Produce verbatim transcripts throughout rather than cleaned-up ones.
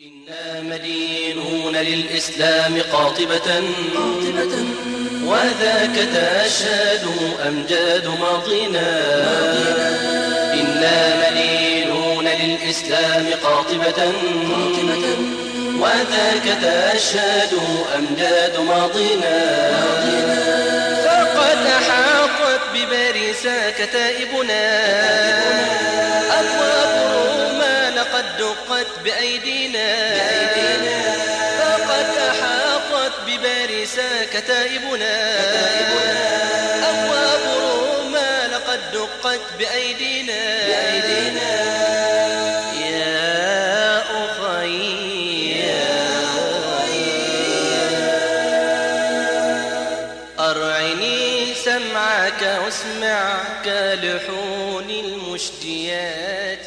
إنا مدينون للإسلام قاطبة قاطبة وذاك تشهد أمجاد ماضينا. إنا مدينون للإسلام قاطبة قاطبة وذاك تشهد أمجاد ماضينا. فقد أحاطت بباريسا كتائبنا أبواب روما لقد دقت بأيدينا. فقد أحاطت بباريسا كتائبنا أبواب روما لقد دقت بأيدينا. يا أخي أرعني سمعك واسمع كالحون المشجيات.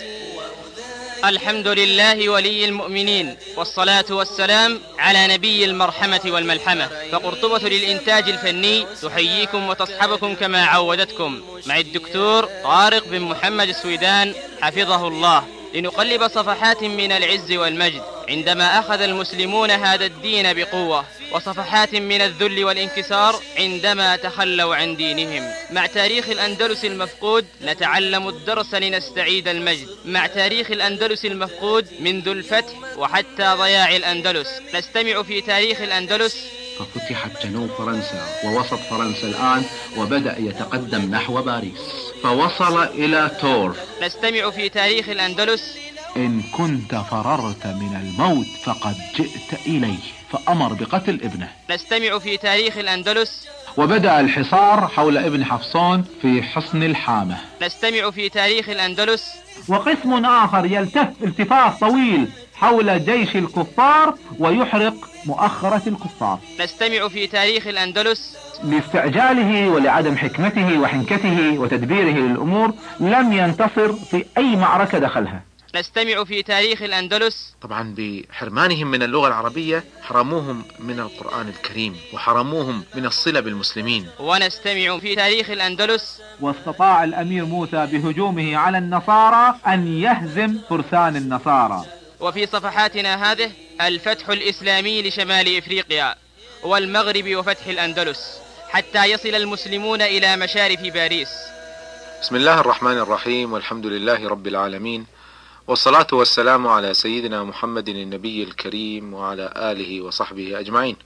الحمد لله ولي المؤمنين، والصلاة والسلام على نبي المرحمة والملحمة. فقرطبة للإنتاج الفني تحييكم وتصحبكم كما عودتكم مع الدكتور طارق بن محمد السويدان حفظه الله، لنقلب صفحات من العز والمجد عندما أخذ المسلمون هذا الدين بقوة، وصفحات من الذل والانكسار عندما تخلوا عن دينهم. مع تاريخ الأندلس المفقود نتعلم الدرس لنستعيد المجد. مع تاريخ الأندلس المفقود منذ الفتح وحتى ضياع الأندلس نستمع في تاريخ الأندلس. ففتحت جنوب فرنسا ووسط فرنسا الآن، وبدأ يتقدم نحو باريس، فوصل إلى تور. نستمع في تاريخ الأندلس. إن كنت فررت من الموت فقد جئت إليه، فأمر بقتل ابنه. نستمع في تاريخ الأندلس. وبدأ الحصار حول ابن حفصون في حصن الحامة. نستمع في تاريخ الأندلس. وقسم آخر يلتف التفاف طويل حول جيش الكفار ويحرق مؤخرة الكفار. نستمع في تاريخ الأندلس. لاستعجاله ولعدم حكمته وحنكته وتدبيره للأمور لم ينتصر في أي معركة دخلها. نستمع في تاريخ الأندلس. طبعا بحرمانهم من اللغة العربية حرموهم من القرآن الكريم وحرموهم من الصلة بالمسلمين. ونستمع في تاريخ الأندلس. واستطاع الأمير موسى بهجومه على النصارى أن يهزم فرسان النصارى. وفي صفحاتنا هذه الفتح الإسلامي لشمال إفريقيا والمغرب وفتح الأندلس حتى يصل المسلمون إلى مشارف باريس. بسم الله الرحمن الرحيم، والحمد لله رب العالمين، والصلاة والسلام على سيدنا محمد النبي الكريم وعلى آله وصحبه أجمعين.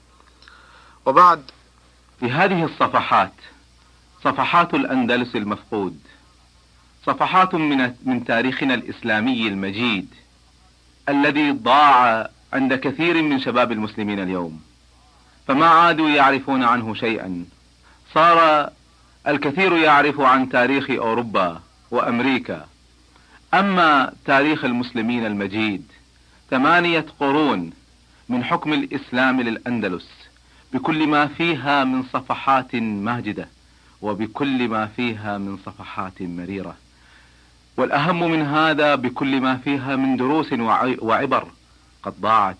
وبعد، في هذه الصفحات صفحات الأندلس المفقود، صفحات من من تاريخنا الإسلامي المجيد الذي ضاع عند كثير من شباب المسلمين اليوم، فما عادوا يعرفون عنه شيئا. صار الكثير يعرف عن تاريخ أوروبا وأمريكا، أما تاريخ المسلمين المجيد ثمانية قرون من حكم الإسلام للأندلس بكل ما فيها من صفحات ماجدة وبكل ما فيها من صفحات مريرة، والأهم من هذا بكل ما فيها من دروس وعبر قد ضاعت.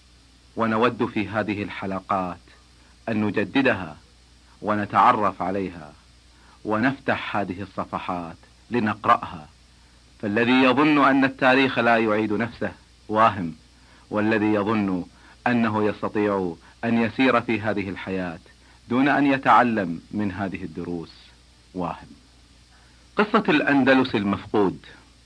ونود في هذه الحلقات أن نجددها ونتعرف عليها ونفتح هذه الصفحات لنقرأها. فالذي يظن أن التاريخ لا يعيد نفسه واهم، والذي يظن أنه يستطيع أن يسير في هذه الحياة دون أن يتعلم من هذه الدروس واهم. قصة الأندلس المفقود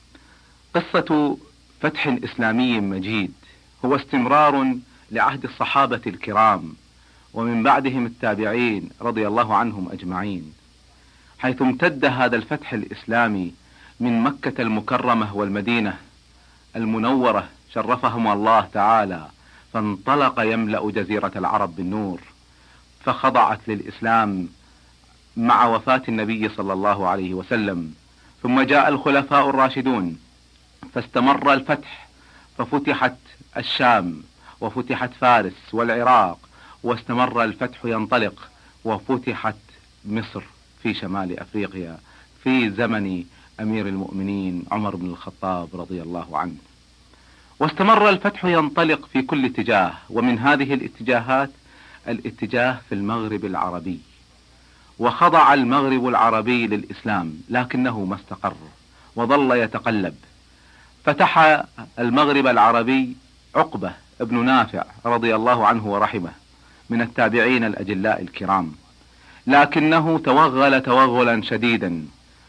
قصة فتح إسلامي مجيد، هو استمرار لعهد الصحابة الكرام ومن بعدهم التابعين رضي الله عنهم أجمعين، حيث امتد هذا الفتح الإسلامي من مكة المكرمة والمدينة المنورة شرفهم الله تعالى، فانطلق يملأ جزيرة العرب بالنور، فخضعت للإسلام مع وفاة النبي صلى الله عليه وسلم. ثم جاء الخلفاء الراشدون فاستمر الفتح، ففتحت الشام وفتحت فارس والعراق، واستمر الفتح ينطلق، وفتحت مصر في شمال أفريقيا في زمن أمير المؤمنين عمر بن الخطاب رضي الله عنه. واستمر الفتح ينطلق في كل اتجاه، ومن هذه الاتجاهات الاتجاه في المغرب العربي، وخضع المغرب العربي للإسلام لكنه ما استقر وظل يتقلب. فتح المغرب العربي عقبة ابن نافع رضي الله عنه ورحمه من التابعين الأجلاء الكرام، لكنه توغل توغلا شديدا،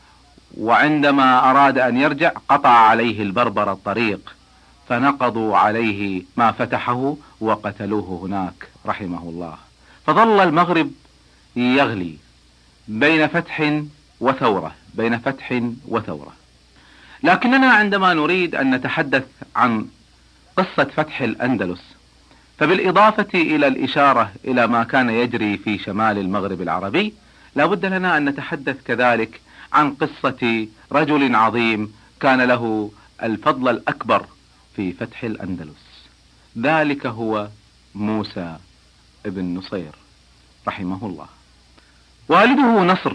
وعندما أراد أن يرجع قطع عليه البربر الطريق، فنقضوا عليه ما فتحه وقتلوه هناك رحمه الله. فظل المغرب يغلي بين فتح وثورة بين فتح وثورة. لكننا عندما نريد أن نتحدث عن قصة فتح الأندلس، فبالإضافة إلى الإشارة إلى ما كان يجري في شمال المغرب العربي، لا بد لنا أن نتحدث كذلك عن قصة رجل عظيم كان له الفضل الأكبر في فتح الأندلس، ذلك هو موسى ابن نصير رحمه الله. والده نصر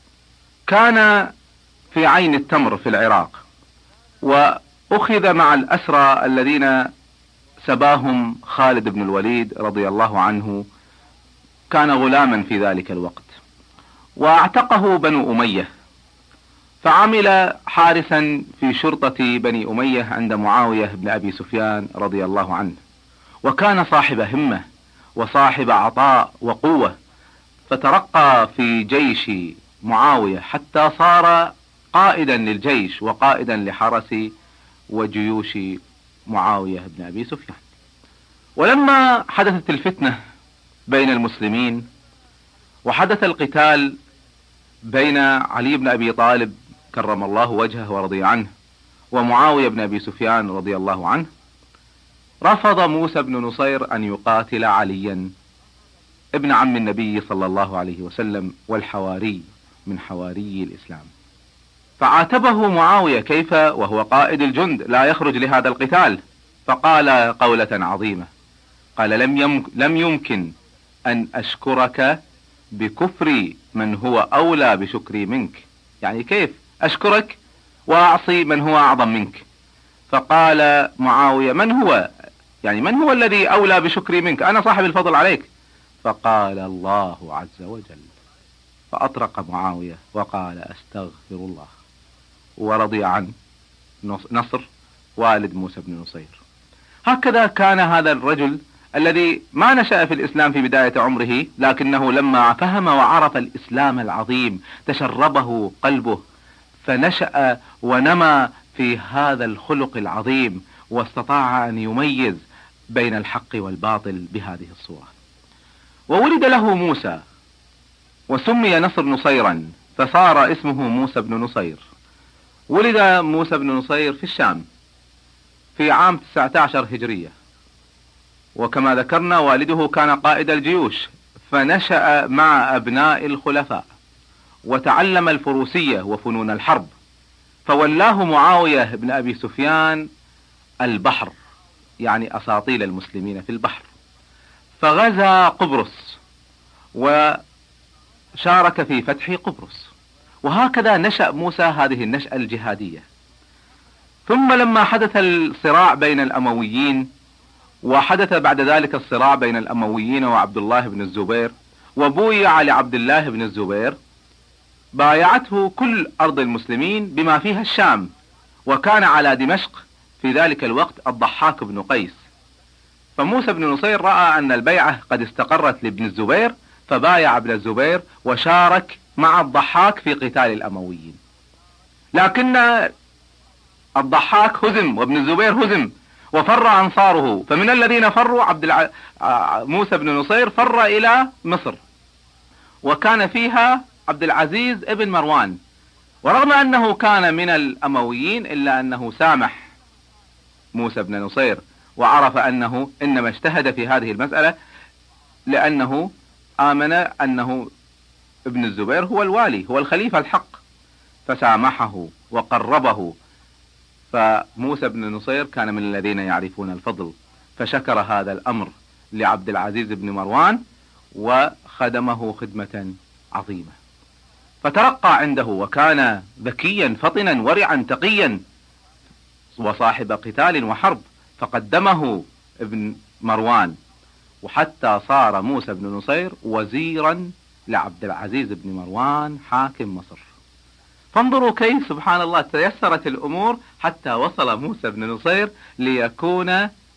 كان في عين التمر في العراق، وأخذ مع الأسرى الذين سباهم خالد بن الوليد رضي الله عنه، كان غلاما في ذلك الوقت، واعتقه بنو أمية، فعمل حارسا في شرطة بني أمية عند معاوية بن أبي سفيان رضي الله عنه، وكان صاحب همة وصاحب عطاء وقوة، فترقى في جيش معاوية حتى صار قائدا للجيش وقائدا لحرس وجيوش معاوية بن أبي سفيان. ولما حدثت الفتنة بين المسلمين وحدث القتال بين علي بن أبي طالب كرم الله وجهه ورضي عنه ومعاوية بن أبي سفيان رضي الله عنه، رفض موسى بن نصير أن يقاتل عليا ابن عم النبي صلى الله عليه وسلم والحواري من حواري الإسلام، فعاتبه معاوية كيف وهو قائد الجند لا يخرج لهذا القتال، فقال قولة عظيمة، قال لم, يم لم يمكن أن أشكرك بكفر من هو أولى بشكري منك، يعني كيف أشكرك وأعصي من هو أعظم منك؟ فقال معاوية من هو يعني من هو الذي أولى بشكري منك؟ أنا صاحب الفضل عليك. فقال الله عز وجل، فأطرق معاوية وقال أستغفر الله، ورضي عن نصر والد موسى بن نصير. هكذا كان هذا الرجل الذي ما نشأ في الإسلام في بداية عمره، لكنه لما فهم وعرف الإسلام العظيم تشربه قلبه، فنشأ ونمى في هذا الخلق العظيم، واستطاع أن يميز بين الحق والباطل بهذه الصورة. وولد له موسى وسمي نصر نصيرا، فصار اسمه موسى بن نصير. ولد موسى بن نصير في الشام في عام تسعة عشر هجرية، وكما ذكرنا والده كان قائد الجيوش، فنشأ مع أبناء الخلفاء وتعلم الفروسية وفنون الحرب، فولاه معاوية بن أبي سفيان البحر، يعني أساطيل المسلمين في البحر، فغزا قبرص وشارك في فتح قبرص. وهكذا نشأ موسى هذه النشأة الجهادية. ثم لما حدث الصراع بين الأمويين، وحدث بعد ذلك الصراع بين الأمويين وعبد الله بن الزبير، وبويع لعبد الله بن الزبير، بايعته كل أرض المسلمين بما فيها الشام، وكان على دمشق في ذلك الوقت الضحاك بن قيس. فموسى بن نصير رأى أن البيعة قد استقرت لابن الزبير، فبايع ابن الزبير وشارك مع الضحاك في قتال الأمويين، لكن الضحاك هزم وابن الزبير هزم وفر أنصاره، فمن الذين فروا عبد الع... موسى بن نصير فر إلى مصر، وكان فيها عبد العزيز ابن مروان، ورغم أنه كان من الأمويين إلا أنه سامح موسى بن نصير، وعرف أنه إنما اجتهد في هذه المسألة لأنه آمن أنه ابن الزبير هو الوالي هو الخليفة الحق، فسامحه وقربه. فموسى بن نصير كان من الذين يعرفون الفضل، فشكر هذا الأمر لعبد العزيز بن مروان وخدمه خدمة عظيمة، فترقى عنده، وكان ذكيا فطنا ورعا تقيا وصاحب قتال وحرب، فقدمه ابن مروان، وحتى صار موسى بن نصير وزيرا لعبد العزيز بن مروان حاكم مصر. فانظروا كيف سبحان الله تيسرت الأمور حتى وصل موسى بن نصير ليكون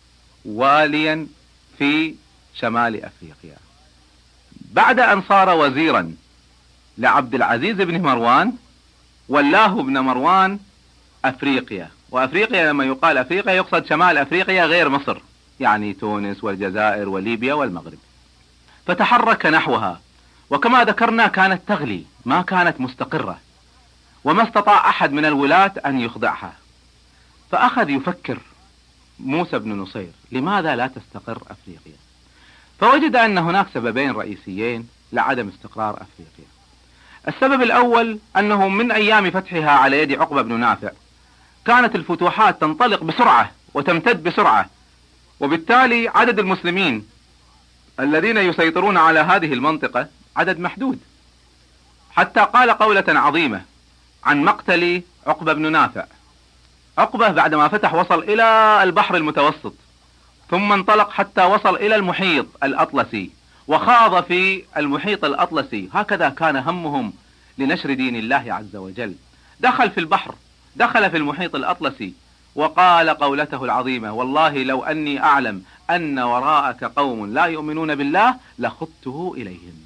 واليا في شمال أفريقيا. بعد أن صار وزيرا لعبد العزيز بن مروان ولاه ابن مروان أفريقيا. وأفريقيا لما يقال أفريقيا يقصد شمال أفريقيا غير مصر، يعني تونس والجزائر وليبيا والمغرب. فتحرك نحوها، وكما ذكرنا كانت تغلي، ما كانت مستقرة، وما استطاع أحد من الولاة أن يخضعها. فأخذ يفكر موسى بن نصير لماذا لا تستقر أفريقيا؟ فوجد أن هناك سببين رئيسيين لعدم استقرار أفريقيا. السبب الأول أنه من أيام فتحها على يد عقبة بن نافع كانت الفتوحات تنطلق بسرعة وتمتد بسرعة، وبالتالي عدد المسلمين الذين يسيطرون على هذه المنطقة عدد محدود، حتى قال قولة عظيمة عن مقتل عقبة بن نافع. عقبة بعدما فتح وصل إلى البحر المتوسط، ثم انطلق حتى وصل إلى المحيط الأطلسي وخاض في المحيط الأطلسي. هكذا كان همهم لنشر دين الله عز وجل. دخل في البحر، دخل في المحيط الأطلسي وقال قولته العظيمة: والله لو أني أعلم أن وراءك قوم لا يؤمنون بالله لخضته إليهم.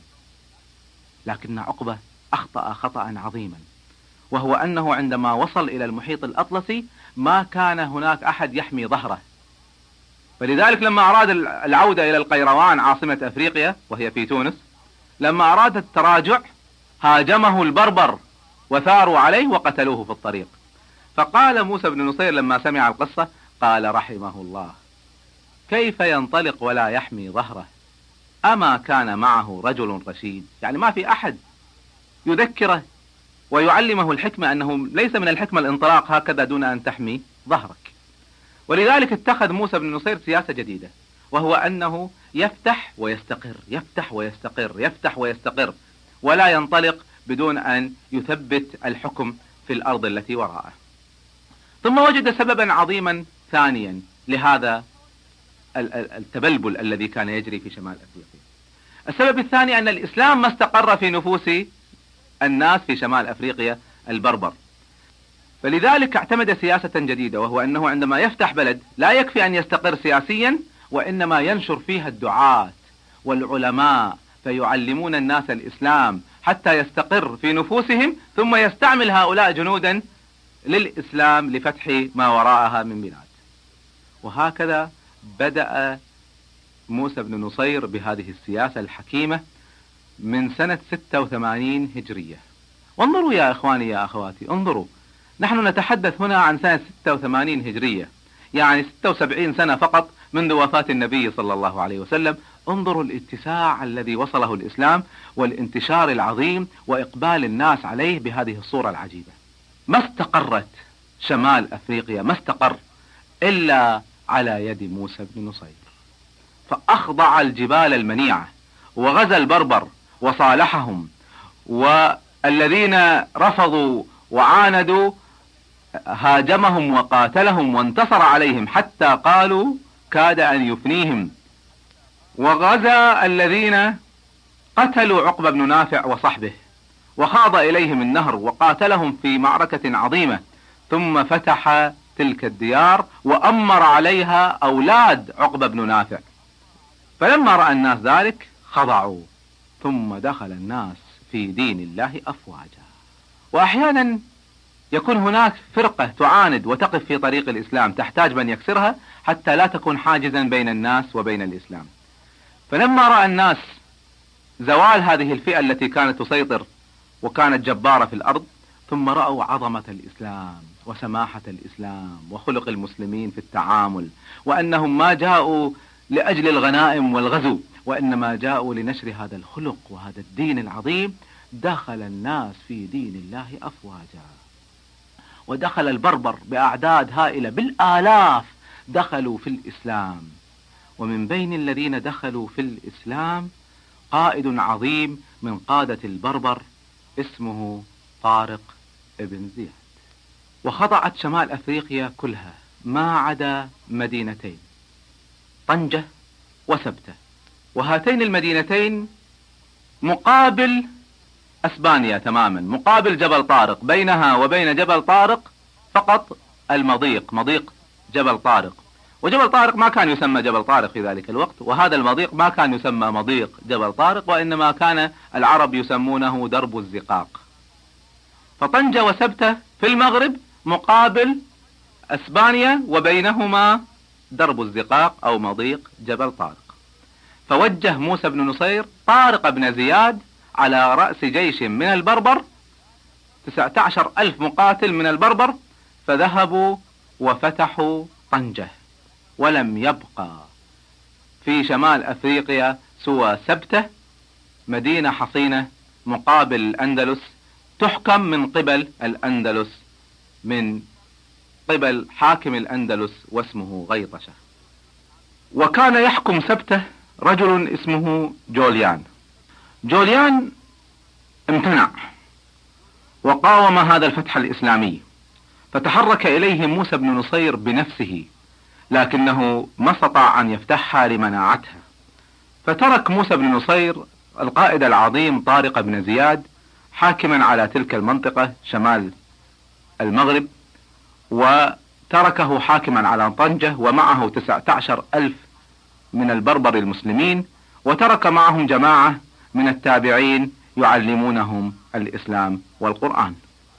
لكن عقبة أخطأ خطأ عظيما، وهو أنه عندما وصل إلى المحيط الأطلسي ما كان هناك أحد يحمي ظهره، فلذلك لما أراد العودة إلى القيروان عاصمة أفريقيا وهي في تونس، لما أراد التراجع هاجمه البربر وثاروا عليه وقتلوه في الطريق. فقال موسى بن نصير لما سمع القصة قال رحمه الله: كيف ينطلق ولا يحمي ظهره؟ أما كان معه رجل رشيد؟ يعني ما في أحد يذكره ويعلمه الحكمة، أنه ليس من الحكمة الانطلاق هكذا دون أن تحمي ظهرك. ولذلك اتخذ موسى بن نصير سياسة جديدة، وهو أنه يفتح ويستقر، يفتح ويستقر، يفتح ويستقر، ولا ينطلق بدون أن يثبت الحكم في الأرض التي وراءه. ثم وجد سببا عظيما ثانيا لهذا التبلبل الذي كان يجري في شمال أفريقيا. السبب الثاني أن الإسلام ما استقر في نفوس الناس في شمال أفريقيا البربر، فلذلك اعتمد سياسة جديدة، وهو أنه عندما يفتح بلد لا يكفي أن يستقر سياسيا، وإنما ينشر فيها الدعاة والعلماء فيعلمون الناس الإسلام حتى يستقر في نفوسهم، ثم يستعمل هؤلاء جنودا للإسلام لفتح ما وراءها من بلاد. وهكذا بدأ موسى بن نصير بهذه السياسة الحكيمة من سنة ستة وثمانين هجرية. وانظروا يا إخواني يا أخواتي، انظروا، نحن نتحدث هنا عن سنة ستة وثمانين هجرية، يعني ستة وسبعين سنة فقط منذ وفاة النبي صلى الله عليه وسلم. انظروا الاتساع الذي وصله الإسلام والانتشار العظيم وإقبال الناس عليه بهذه الصورة العجيبة. ما استقرت شمال أفريقيا، ما استقر إلا على يد موسى بن نصير، فأخضع الجبال المنيعة وغزا البربر وصالحهم، والذين رفضوا وعاندوا هاجمهم وقاتلهم وانتصر عليهم حتى قالوا كاد أن يفنيهم. وغزا الذين قتلوا عقبة بن نافع وصحبه، وخاض إليهم النهر وقاتلهم في معركة عظيمة، ثم فتح تلك الديار وأمر عليها أولاد عقبة بن نافع. فلما رأى الناس ذلك خضعوا، ثم دخل الناس في دين الله أفواجا. وأحيانا يكون هناك فرقة تعاند وتقف في طريق الإسلام، تحتاج من يكسرها حتى لا تكون حاجزا بين الناس وبين الإسلام. فلما رأى الناس زوال هذه الفئة التي كانت تسيطر وكانت جبارة في الأرض، ثم رأوا عظمة الإسلام وسماحة الإسلام وخلق المسلمين في التعامل، وأنهم ما جاءوا لأجل الغنائم والغزو، وإنما جاءوا لنشر هذا الخلق وهذا الدين العظيم، دخل الناس في دين الله أفواجا. ودخل البربر بأعداد هائلة بالآلاف دخلوا في الإسلام. ومن بين الذين دخلوا في الإسلام قائد عظيم من قادة البربر اسمه طارق ابن زياد. وخضعت شمال أفريقيا كلها ما عدا مدينتين، طنجة وسبتة، وهاتين المدينتين مقابل أسبانيا تماما، مقابل جبل طارق، بينها وبين جبل طارق فقط المضيق، مضيق جبل طارق، وجبل طارق ما كان يسمى جبل طارق في ذلك الوقت، وهذا المضيق ما كان يسمى مضيق جبل طارق، وإنما كان العرب يسمونه درب الزقاق. فطنجة وسبتة في المغرب مقابل اسبانيا، وبينهما درب الزقاق او مضيق جبل طارق. فوجه موسى بن نصير طارق بن زياد على رأس جيش من البربر، تسعة عشر ألف مقاتل من البربر، فذهبوا وفتحوا طنجة، ولم يبقى في شمال افريقيا سوى سبتة، مدينة حصينة مقابل الأندلس، تحكم من قبل الأندلس، من قبل حاكم الأندلس واسمه غيطشة. وكان يحكم سبتة رجل اسمه جوليان. جوليان امتنع وقاوم هذا الفتح الإسلامي، فتحرك إليه موسى بن نصير بنفسه، لكنه ما استطاع أن يفتحها لمناعتها، فترك موسى بن نصير القائد العظيم طارق بن زياد حاكما على تلك المنطقة شمال المغرب، وتركه حاكما على طنجة ومعه تسعة عشر ألف من البربر المسلمين، وترك معهم جماعة من التابعين يعلمونهم الإسلام والقرآن.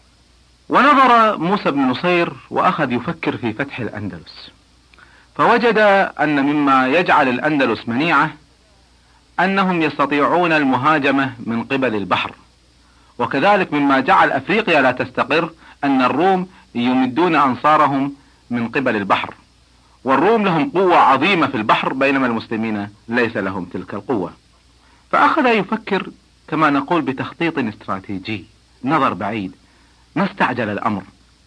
ونظر موسى بن نصير وأخذ يفكر في فتح الأندلس، فوجد أن مما يجعل الأندلس منيعة أنهم يستطيعون المهاجمة من قبل البحر، وكذلك مما جعل أفريقيا لا تستقر أن الروم يمدون أنصارهم من قبل البحر، والروم لهم قوة عظيمة في البحر بينما المسلمين ليس لهم تلك القوة. فأخذ يفكر كما نقول بتخطيط استراتيجي، نظر بعيد، ما استعجل الأمر،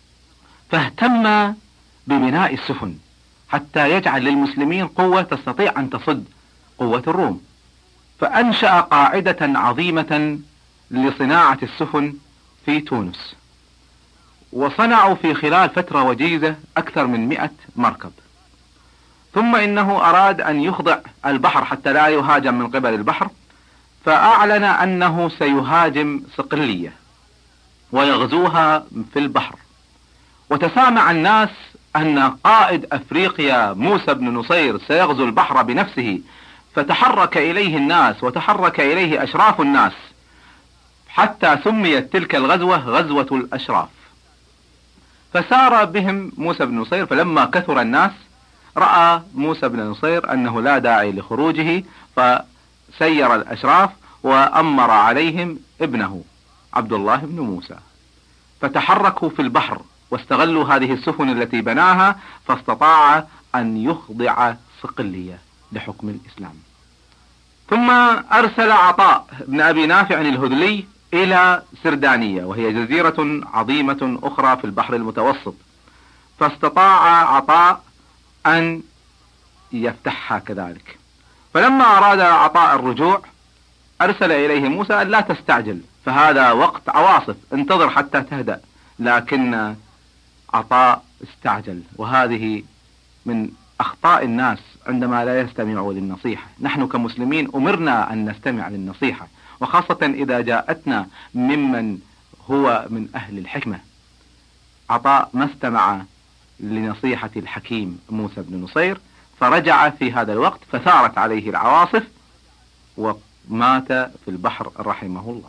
فاهتم ببناء السفن حتى يجعل للمسلمين قوة تستطيع أن تصد قوة الروم. فأنشأ قاعدة عظيمة لصناعة السفن في تونس، وصنعوا في خلال فترة وجيزة أكثر من مئة مركب. ثم إنه أراد أن يخضع البحر حتى لا يهاجم من قبل البحر، فأعلن أنه سيهاجم صقلية ويغزوها في البحر. وتسامع الناس أن قائد أفريقيا موسى بن نصير سيغزو البحر بنفسه، فتحرك إليه الناس وتحرك إليه أشراف الناس، حتى سميت تلك الغزوة غزوة الأشراف. فسار بهم موسى بن نصير، فلما كثر الناس رأى موسى بن نصير أنه لا داعي لخروجه، فسير الأشراف وأمر عليهم ابنه عبد الله بن موسى، فتحركوا في البحر واستغلوا هذه السفن التي بناها، فاستطاع أن يخضع صقلية لحكم الإسلام. ثم أرسل عطاء بن أبي نافع الهذلي إلى سردانية، وهي جزيرة عظيمة أخرى في البحر المتوسط، فاستطاع عطاء أن يفتحها كذلك. فلما أراد عطاء الرجوع أرسل إليه موسى أن لا تستعجل، فهذا وقت عواصف، انتظر حتى تهدأ. لكن عطاء استعجل، وهذه من أخطاء الناس عندما لا يستمعوا للنصيحة. نحن كمسلمين أمرنا أن نستمع للنصيحة، وخاصة إذا جاءتنا ممن هو من أهل الحكمة. عطاء ما استمع لنصيحة الحكيم موسى بن نصير، فرجع في هذا الوقت، فثارت عليه العواصف ومات في البحر رحمه الله.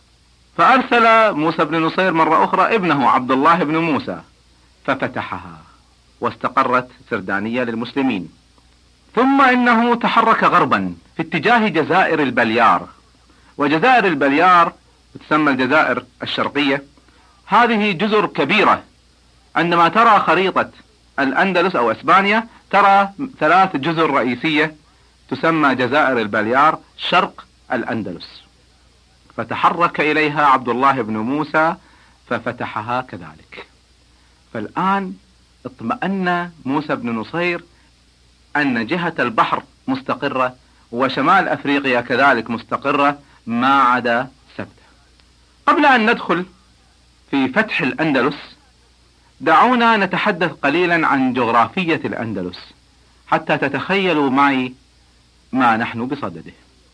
فأرسل موسى بن نصير مرة أخرى ابنه عبد الله بن موسى، ففتحها واستقرت سردانية للمسلمين. ثم إنه تحرك غربا في اتجاه جزائر البليار، وجزائر البليار تسمى الجزائر الشرقية. هذه جزر كبيرة، عندما ترى خريطة الأندلس أو إسبانيا ترى ثلاث جزر رئيسية تسمى جزائر البليار شرق الأندلس، فتحرك إليها عبد الله بن موسى ففتحها كذلك. فالآن اطمأن موسى بن نصير أن جهة البحر مستقرة وشمال أفريقيا كذلك مستقرة ما عدا سبتة. قبل أن ندخل في فتح الأندلس دعونا نتحدث قليلا عن جغرافية الأندلس حتى تتخيلوا معي ما نحن بصدده.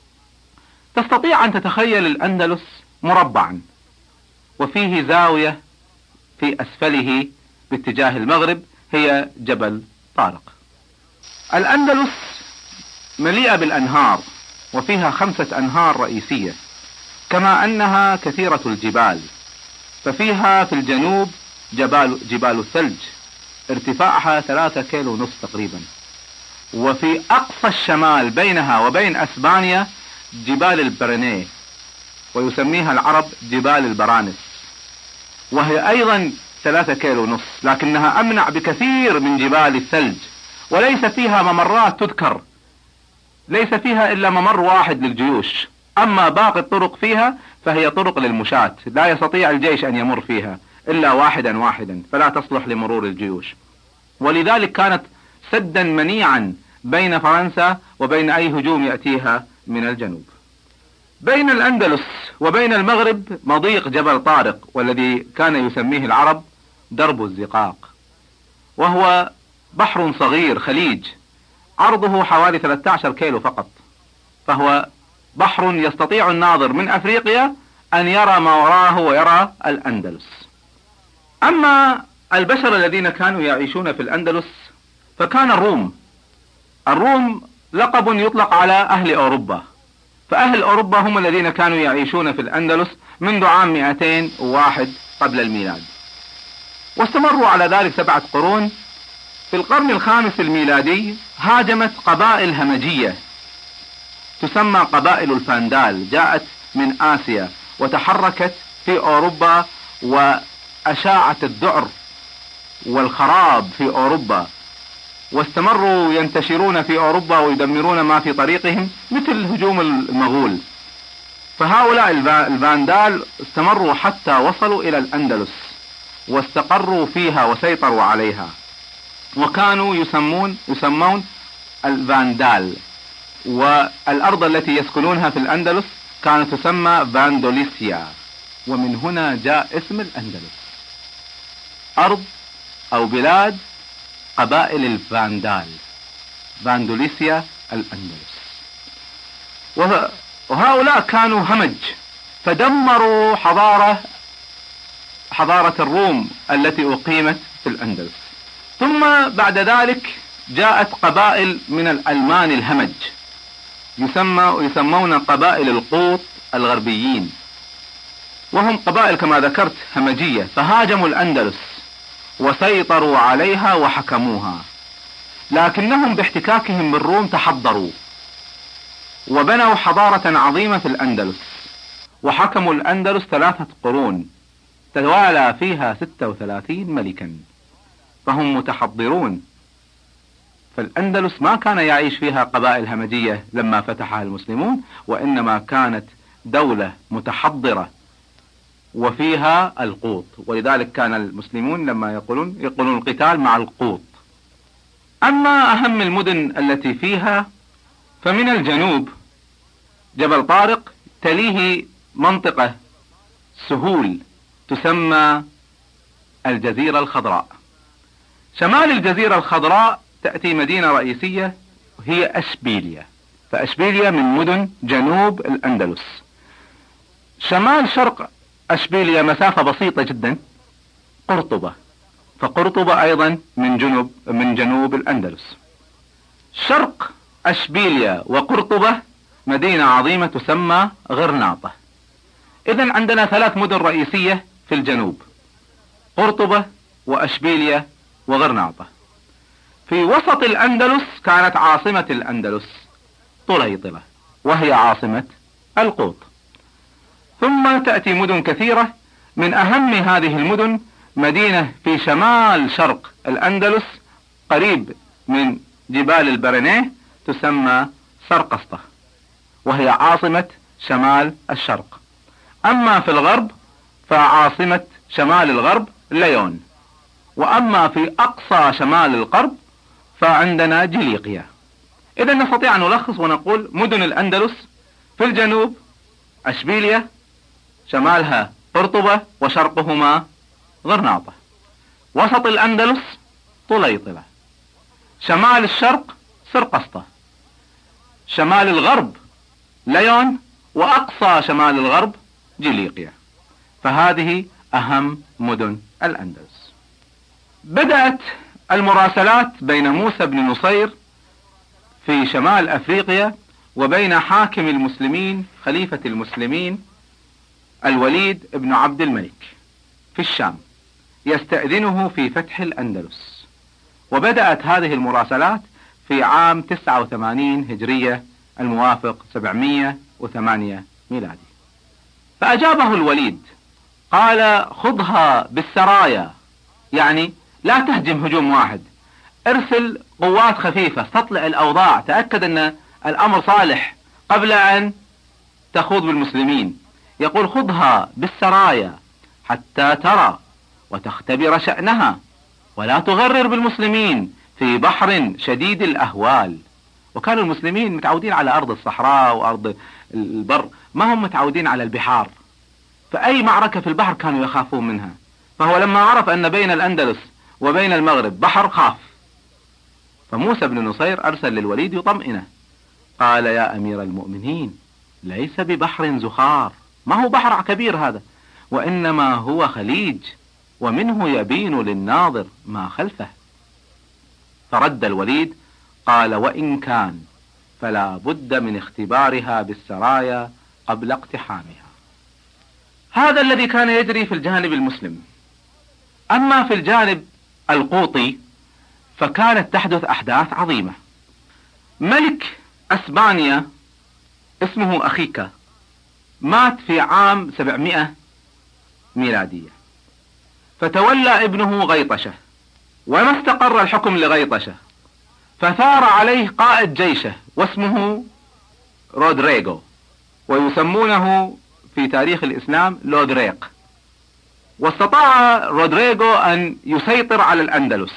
تستطيع أن تتخيل الأندلس مربعا، وفيه زاوية في أسفله باتجاه المغرب هي جبل طارق، الأندلس مليئة بالأنهار، وفيها خمسة أنهار رئيسية، كما أنها كثيرة الجبال. ففيها في الجنوب جبال, جبال الثلج ارتفاعها ثلاثة كيلو ونصف تقريبا. وفي أقصى الشمال بينها وبين أسبانيا جبال البرنيه، ويسميها العرب جبال البرانس، وهي أيضا ثلاثة كيلو ونصف، لكنها أمنع بكثير من جبال الثلج، وليس فيها ممرات تذكر، ليس فيها إلا ممر واحد للجيوش، أما باقي الطرق فيها فهي طرق للمشاة، لا يستطيع الجيش أن يمر فيها إلا واحدا واحدا، فلا تصلح لمرور الجيوش. ولذلك كانت سدا منيعا بين فرنسا وبين أي هجوم يأتيها من الجنوب. بين الأندلس وبين المغرب مضيق جبل طارق، والذي كان يسميه العرب درب الزقاق، وهو بحر صغير خليج عرضه حوالي ثلاثة عشر كيلو فقط، فهو بحر يستطيع الناظر من أفريقيا أن يرى ما وراه ويرى الأندلس. أما البشر الذين كانوا يعيشون في الأندلس فكان الروم. الروم لقب يطلق على أهل أوروبا، فأهل أوروبا هم الذين كانوا يعيشون في الأندلس منذ عام مئتين وواحد قبل الميلاد، واستمروا على ذلك سبعة قرون. في القرن الخامس الميلادي هاجمت قبائل همجية تسمى قبائل الفاندال، جاءت من آسيا وتحركت في أوروبا وأشاعت الذعر والخراب في أوروبا، واستمروا ينتشرون في أوروبا ويدمرون ما في طريقهم مثل هجوم المغول. فهؤلاء الفاندال استمروا حتى وصلوا إلى الأندلس واستقروا فيها وسيطروا عليها، وكانوا يسمون يسمون الفاندال. والأرض التي يسكنونها في الأندلس كانت تسمى فاندوليسيا، ومن هنا جاء اسم الأندلس، أرض أو بلاد قبائل الفاندال، فاندوليسيا الأندلس. وهؤلاء كانوا همج، فدمروا حضارة حضارة الروم التي أقيمت في الأندلس. ثم بعد ذلك جاءت قبائل من الألمان الهمج، يسمى يسمون قبائل القوط الغربيين، وهم قبائل كما ذكرت همجية، فهاجموا الأندلس وسيطروا عليها وحكموها، لكنهم باحتكاكهم بالروم تحضروا وبنوا حضارة عظيمة في الأندلس، وحكموا الأندلس ثلاثة قرون توالى فيها ستة وثلاثين ملكا، فهم متحضرون. فالأندلس ما كان يعيش فيها قبائل همجية لما فتحها المسلمون، وإنما كانت دولة متحضرة وفيها القوط، ولذلك كان المسلمون لما يقولون يقولون القتال مع القوط. أما أهم المدن التي فيها فمن الجنوب جبل طارق، تليه منطقة سهول تسمى الجزيرة الخضراء. شمال الجزيرة الخضراء تأتي مدينة رئيسية هي أشبيلية، فأشبيلية من مدن جنوب الأندلس. شمال شرق أشبيلية مسافة بسيطة جدا قرطبة، فقرطبة أيضا من جنوب من جنوب الأندلس. شرق أشبيلية وقرطبة مدينة عظيمة تسمى غرناطة. إذن عندنا ثلاث مدن رئيسية في الجنوب، قرطبة وأشبيلية وغرناطة. في وسط الأندلس كانت عاصمة الأندلس طليطلة، وهي عاصمة القوط. ثم تأتي مدن كثيرة، من أهم هذه المدن مدينة في شمال شرق الأندلس قريب من جبال البرنيه تسمى سرقسطة، وهي عاصمة شمال الشرق. أما في الغرب فعاصمة شمال الغرب ليون، وأما في أقصى شمال الغرب فعندنا جليقيا. إذا نستطيع أن نلخص ونقول مدن الأندلس في الجنوب أشبيلية، شمالها قرطبة وشرقهما غرناطة، وسط الأندلس طليطلة، شمال الشرق سرقسطة، شمال الغرب ليون، وأقصى شمال الغرب جليقيا. فهذه أهم مدن الأندلس. بدأت المراسلات بين موسى بن نصير في شمال أفريقيا وبين حاكم المسلمين خليفة المسلمين الوليد بن عبد الملك في الشام، يستأذنه في فتح الأندلس. وبدأت هذه المراسلات في عام تسعة وثمانين هجرية الموافق سبعمائة وثمانية ميلادي. فأجابه الوليد قال: خذها بالسرايا، يعني لا تهجم هجوم واحد، ارسل قوات خفيفة، استطلع الأوضاع، تأكد أن الأمر صالح قبل أن تخوض بالمسلمين. يقول: خذها بالسرايا حتى ترى وتختبر شأنها، ولا تغرر بالمسلمين في بحر شديد الأهوال. وكانوا المسلمين متعودين على أرض الصحراء وأرض البر، ما هم متعودين على البحار، فأي معركة في البحر كانوا يخافون منها. فهو لما عرف أن بين الأندلس وبين المغرب بحر خاف. فموسى بن نصير أرسل للوليد يطمئنه، قال: يا أمير المؤمنين، ليس ببحر زخار، ما هو بحر كبير هذا، وإنما هو خليج، ومنه يبين للناظر ما خلفه. فرد الوليد قال: وإن كان فلا بد من اختبارها بالسرايا قبل اقتحامها. هذا الذي كان يجري في الجانب المسلم. أما في الجانب القوطي فكانت تحدث أحداث عظيمة. ملك أسبانيا اسمه أخيكا مات في عام سبعمائة ميلادية، فتولى ابنه غيطشة، وما استقر الحكم لغيطشة، فثار عليه قائد جيشه واسمه رودريغو، ويسمونه في تاريخ الإسلام لودريق. واستطاع رودريغو أن يسيطر على الأندلس،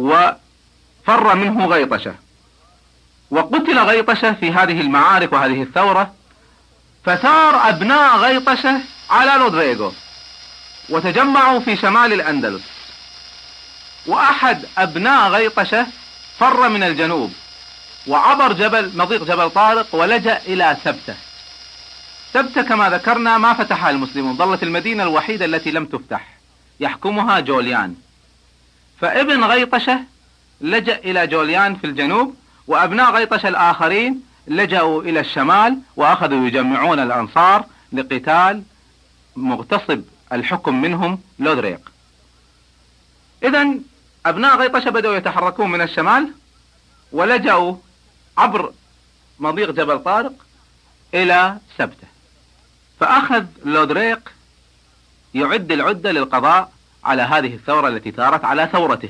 وفر منه غيطشة، وقتل غيطشة في هذه المعارك وهذه الثورة. فثار أبناء غيطشة على رودريغو وتجمعوا في شمال الأندلس، وأحد أبناء غيطشة فر من الجنوب وعبر جبل مضيق جبل طارق ولجأ إلى سبتة. سبتة كما ذكرنا ما فتحها المسلمون، ظلت المدينة الوحيدة التي لم تفتح، يحكمها جوليان. فابن غيطشة لجأ إلى جوليان في الجنوب، وأبناء غيطشة الآخرين لجأوا إلى الشمال وأخذوا يجمعون الأنصار لقتال مغتصب الحكم منهم لودريق. إذن أبناء غيطشة بدأوا يتحركون من الشمال ولجأوا عبر مضيق جبل طارق إلى سبتة. فأخذ لودريق يعد العدة للقضاء على هذه الثورة التي ثارت على ثورته،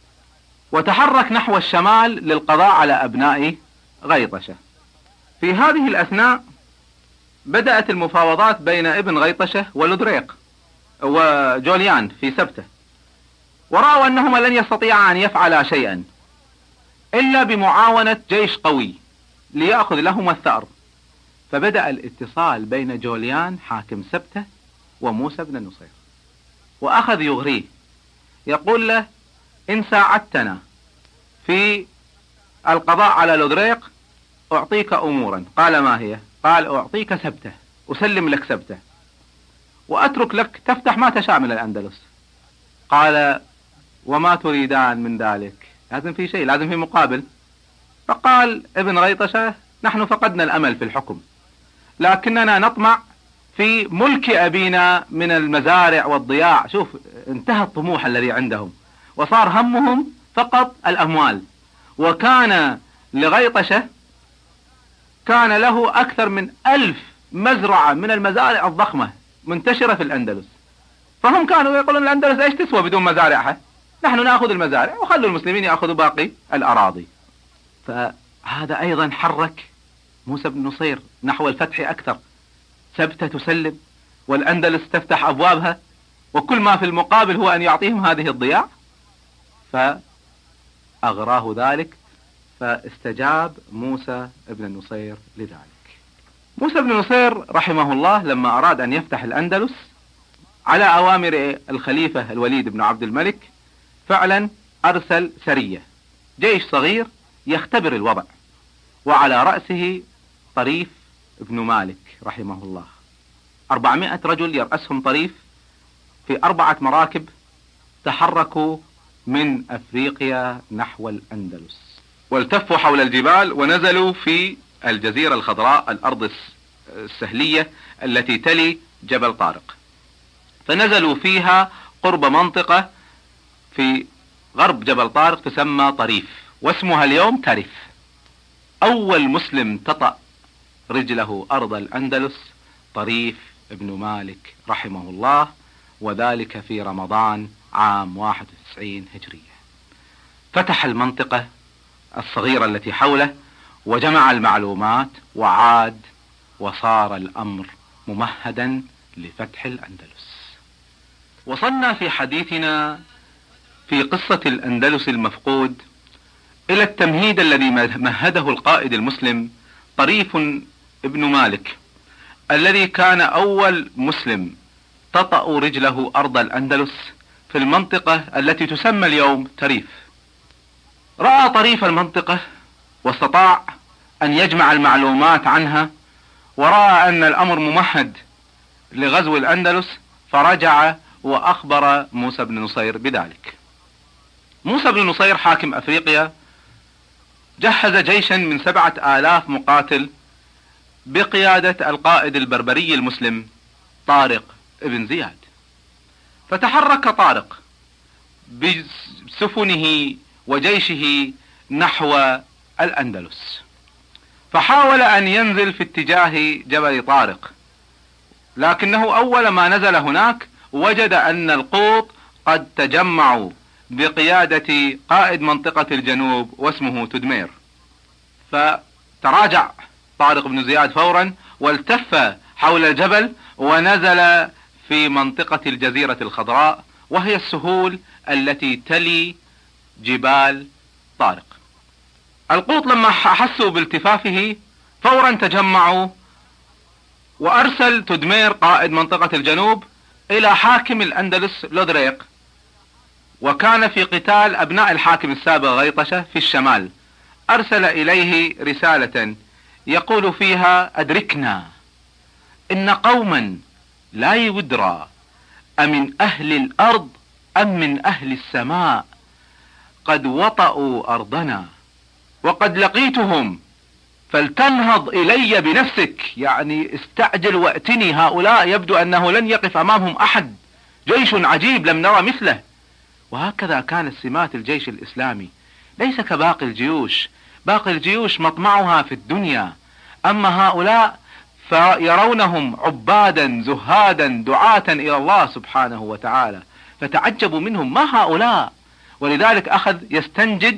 وتحرك نحو الشمال للقضاء على أبناء غيطشة. في هذه الأثناء بدأت المفاوضات بين ابن غيطشة ولودريق وجوليان في سبتة، ورأوا أنهما لن يستطيعا أن يفعلا شيئا إلا بمعاونة جيش قوي ليأخذ لهما الثأر. فبدأ الاتصال بين جوليان حاكم سبتة وموسى بن نصير، وأخذ يغريه، يقول له: إن ساعدتنا في القضاء على لودريق أعطيك أمورا. قال: ما هي؟ قال: أعطيك سبتة، أسلم لك سبتة، وأترك لك تفتح ما تشاء من الأندلس. قال: وما تريدان من ذلك؟ لازم في شيء، لازم في مقابل. فقال ابن غيطشة: نحن فقدنا الأمل في الحكم، لكننا نطمع في ملك أبينا من المزارع والضياع. شوف، انتهى الطموح الذي عندهم وصار همهم فقط الأموال. وكان لغيطشة كان له أكثر من ألف مزرعة من المزارع الضخمة منتشرة في الأندلس، فهم كانوا يقولون الأندلس ايش تسوى بدون مزارعها، نحن نأخذ المزارع وخلوا المسلمين يأخذوا باقي الأراضي. فهذا أيضا حرك موسى بن نصير نحو الفتح أكثر. سبتة تسلم والأندلس تفتح أبوابها، وكل ما في المقابل هو أن يعطيهم هذه الضياع. فأغراه ذلك، فاستجاب موسى بن نصير لذلك. موسى بن نصير رحمه الله لما أراد أن يفتح الأندلس على أوامر الخليفة الوليد بن عبد الملك فعلا أرسل سرية، جيش صغير يختبر الوضع، وعلى رأسه طريف بن مالك رحمه الله. أربعمائة رجل يرأسهم طريف في أربعة مراكب تحركوا من أفريقيا نحو الأندلس. والتفوا حول الجبال ونزلوا في الجزيرة الخضراء، الأرض السهلية التي تلي جبل طارق. فنزلوا فيها قرب منطقة في غرب جبل طارق تسمى طريف، واسمها اليوم ترف. أول مسلم تطأ رجله أرض الأندلس طريف ابن مالك رحمه الله، وذلك في رمضان عام واحد وتسعين هجرية. فتح المنطقة الصغيرة التي حوله وجمع المعلومات وعاد، وصار الأمر ممهدا لفتح الأندلس. وصلنا في حديثنا في قصة الأندلس المفقود إلى التمهيد الذي مهده القائد المسلم طريف ابن مالك، الذي كان أول مسلم تطأ رجله أرض الأندلس في المنطقة التي تسمى اليوم تريف. رأى طريف المنطقة واستطاع أن يجمع المعلومات عنها، ورأى أن الأمر ممهد لغزو الأندلس، فرجع وأخبر موسى بن نصير بذلك. موسى بن نصير حاكم أفريقيا جهز جيشا من سبعة آلاف مقاتل بقيادة القائد البربري المسلم طارق ابن زياد. فتحرك طارق بسفنه وجيشه نحو الأندلس، فحاول أن ينزل في اتجاه جبل طارق، لكنه أول ما نزل هناك وجد أن القوط قد تجمعوا بقيادة قائد منطقة الجنوب واسمه تدمير. فتراجع طارق بن زياد فورا والتف حول الجبل ونزل في منطقة الجزيرة الخضراء، وهي السهول التي تلي جبال طارق. القوط لما حسوا بالتفافه فورا تجمعوا، وأرسل تدمير قائد منطقة الجنوب إلى حاكم الأندلس لودريق، وكان في قتال أبناء الحاكم السابق غيطشة في الشمال. أرسل إليه رسالة يقول فيها: أدركنا إن قوما لا يدرى أمن أهل الأرض أم من أهل السماء قد وطئوا أرضنا، وقد لقيتهم فلتنهض إلي بنفسك، يعني استعجل وأتني، هؤلاء يبدو أنه لن يقف أمامهم أحد، جيش عجيب لم نرى مثله. وهكذا كانت سمات الجيش الإسلامي، ليس كباقي الجيوش، باقي الجيوش مطمعها في الدنيا، أما هؤلاء فيرونهم عبادا زهادا دعاة إلى الله سبحانه وتعالى، فتعجبوا منهم، ما هؤلاء؟ ولذلك أخذ يستنجد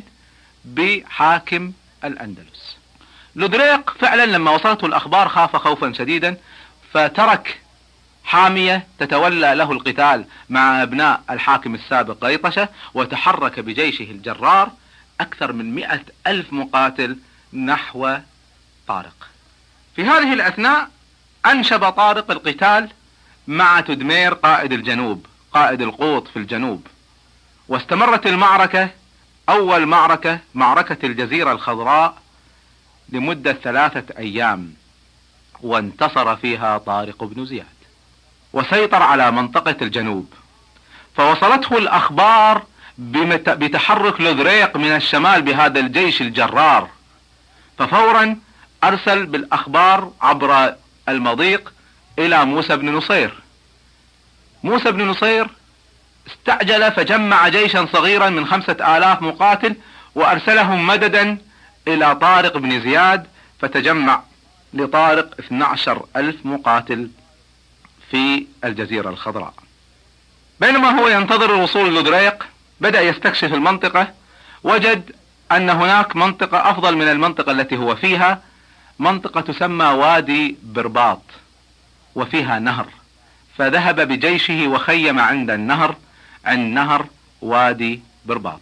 بحاكم الأندلس. لودريق فعلا لما وصلته الأخبار خاف خوفا شديدا، فترك حامية تتولى له القتال مع أبناء الحاكم السابق غيطشة، وتحرك بجيشه الجرار أكثر من مئة ألف مقاتل نحو طارق. في هذه الأثناء أنشب طارق القتال مع تدمير قائد الجنوب، قائد القوط في الجنوب، واستمرت المعركة، أول معركة معركة الجزيرة الخضراء، لمدة ثلاثة أيام، وانتصر فيها طارق بن زياد وسيطر على منطقة الجنوب. فوصلته الأخبار بتحرك لودريق من الشمال بهذا الجيش الجرار، ففورا أرسل بالأخبار عبر المضيق إلى موسى بن نصير. موسى بن نصير استعجل فجمع جيشا صغيرا من خمسة آلاف مقاتل وأرسلهم مددا إلى طارق بن زياد، فتجمع لطارق اثني عشر ألف مقاتل في الجزيرة الخضراء. بينما هو ينتظر وصول لودريق بدأ يستكشف المنطقة، وجد أن هناك منطقة أفضل من المنطقة التي هو فيها، منطقة تسمى وادي برباط وفيها نهر، فذهب بجيشه وخيم عند النهر، عند نهر وادي برباط.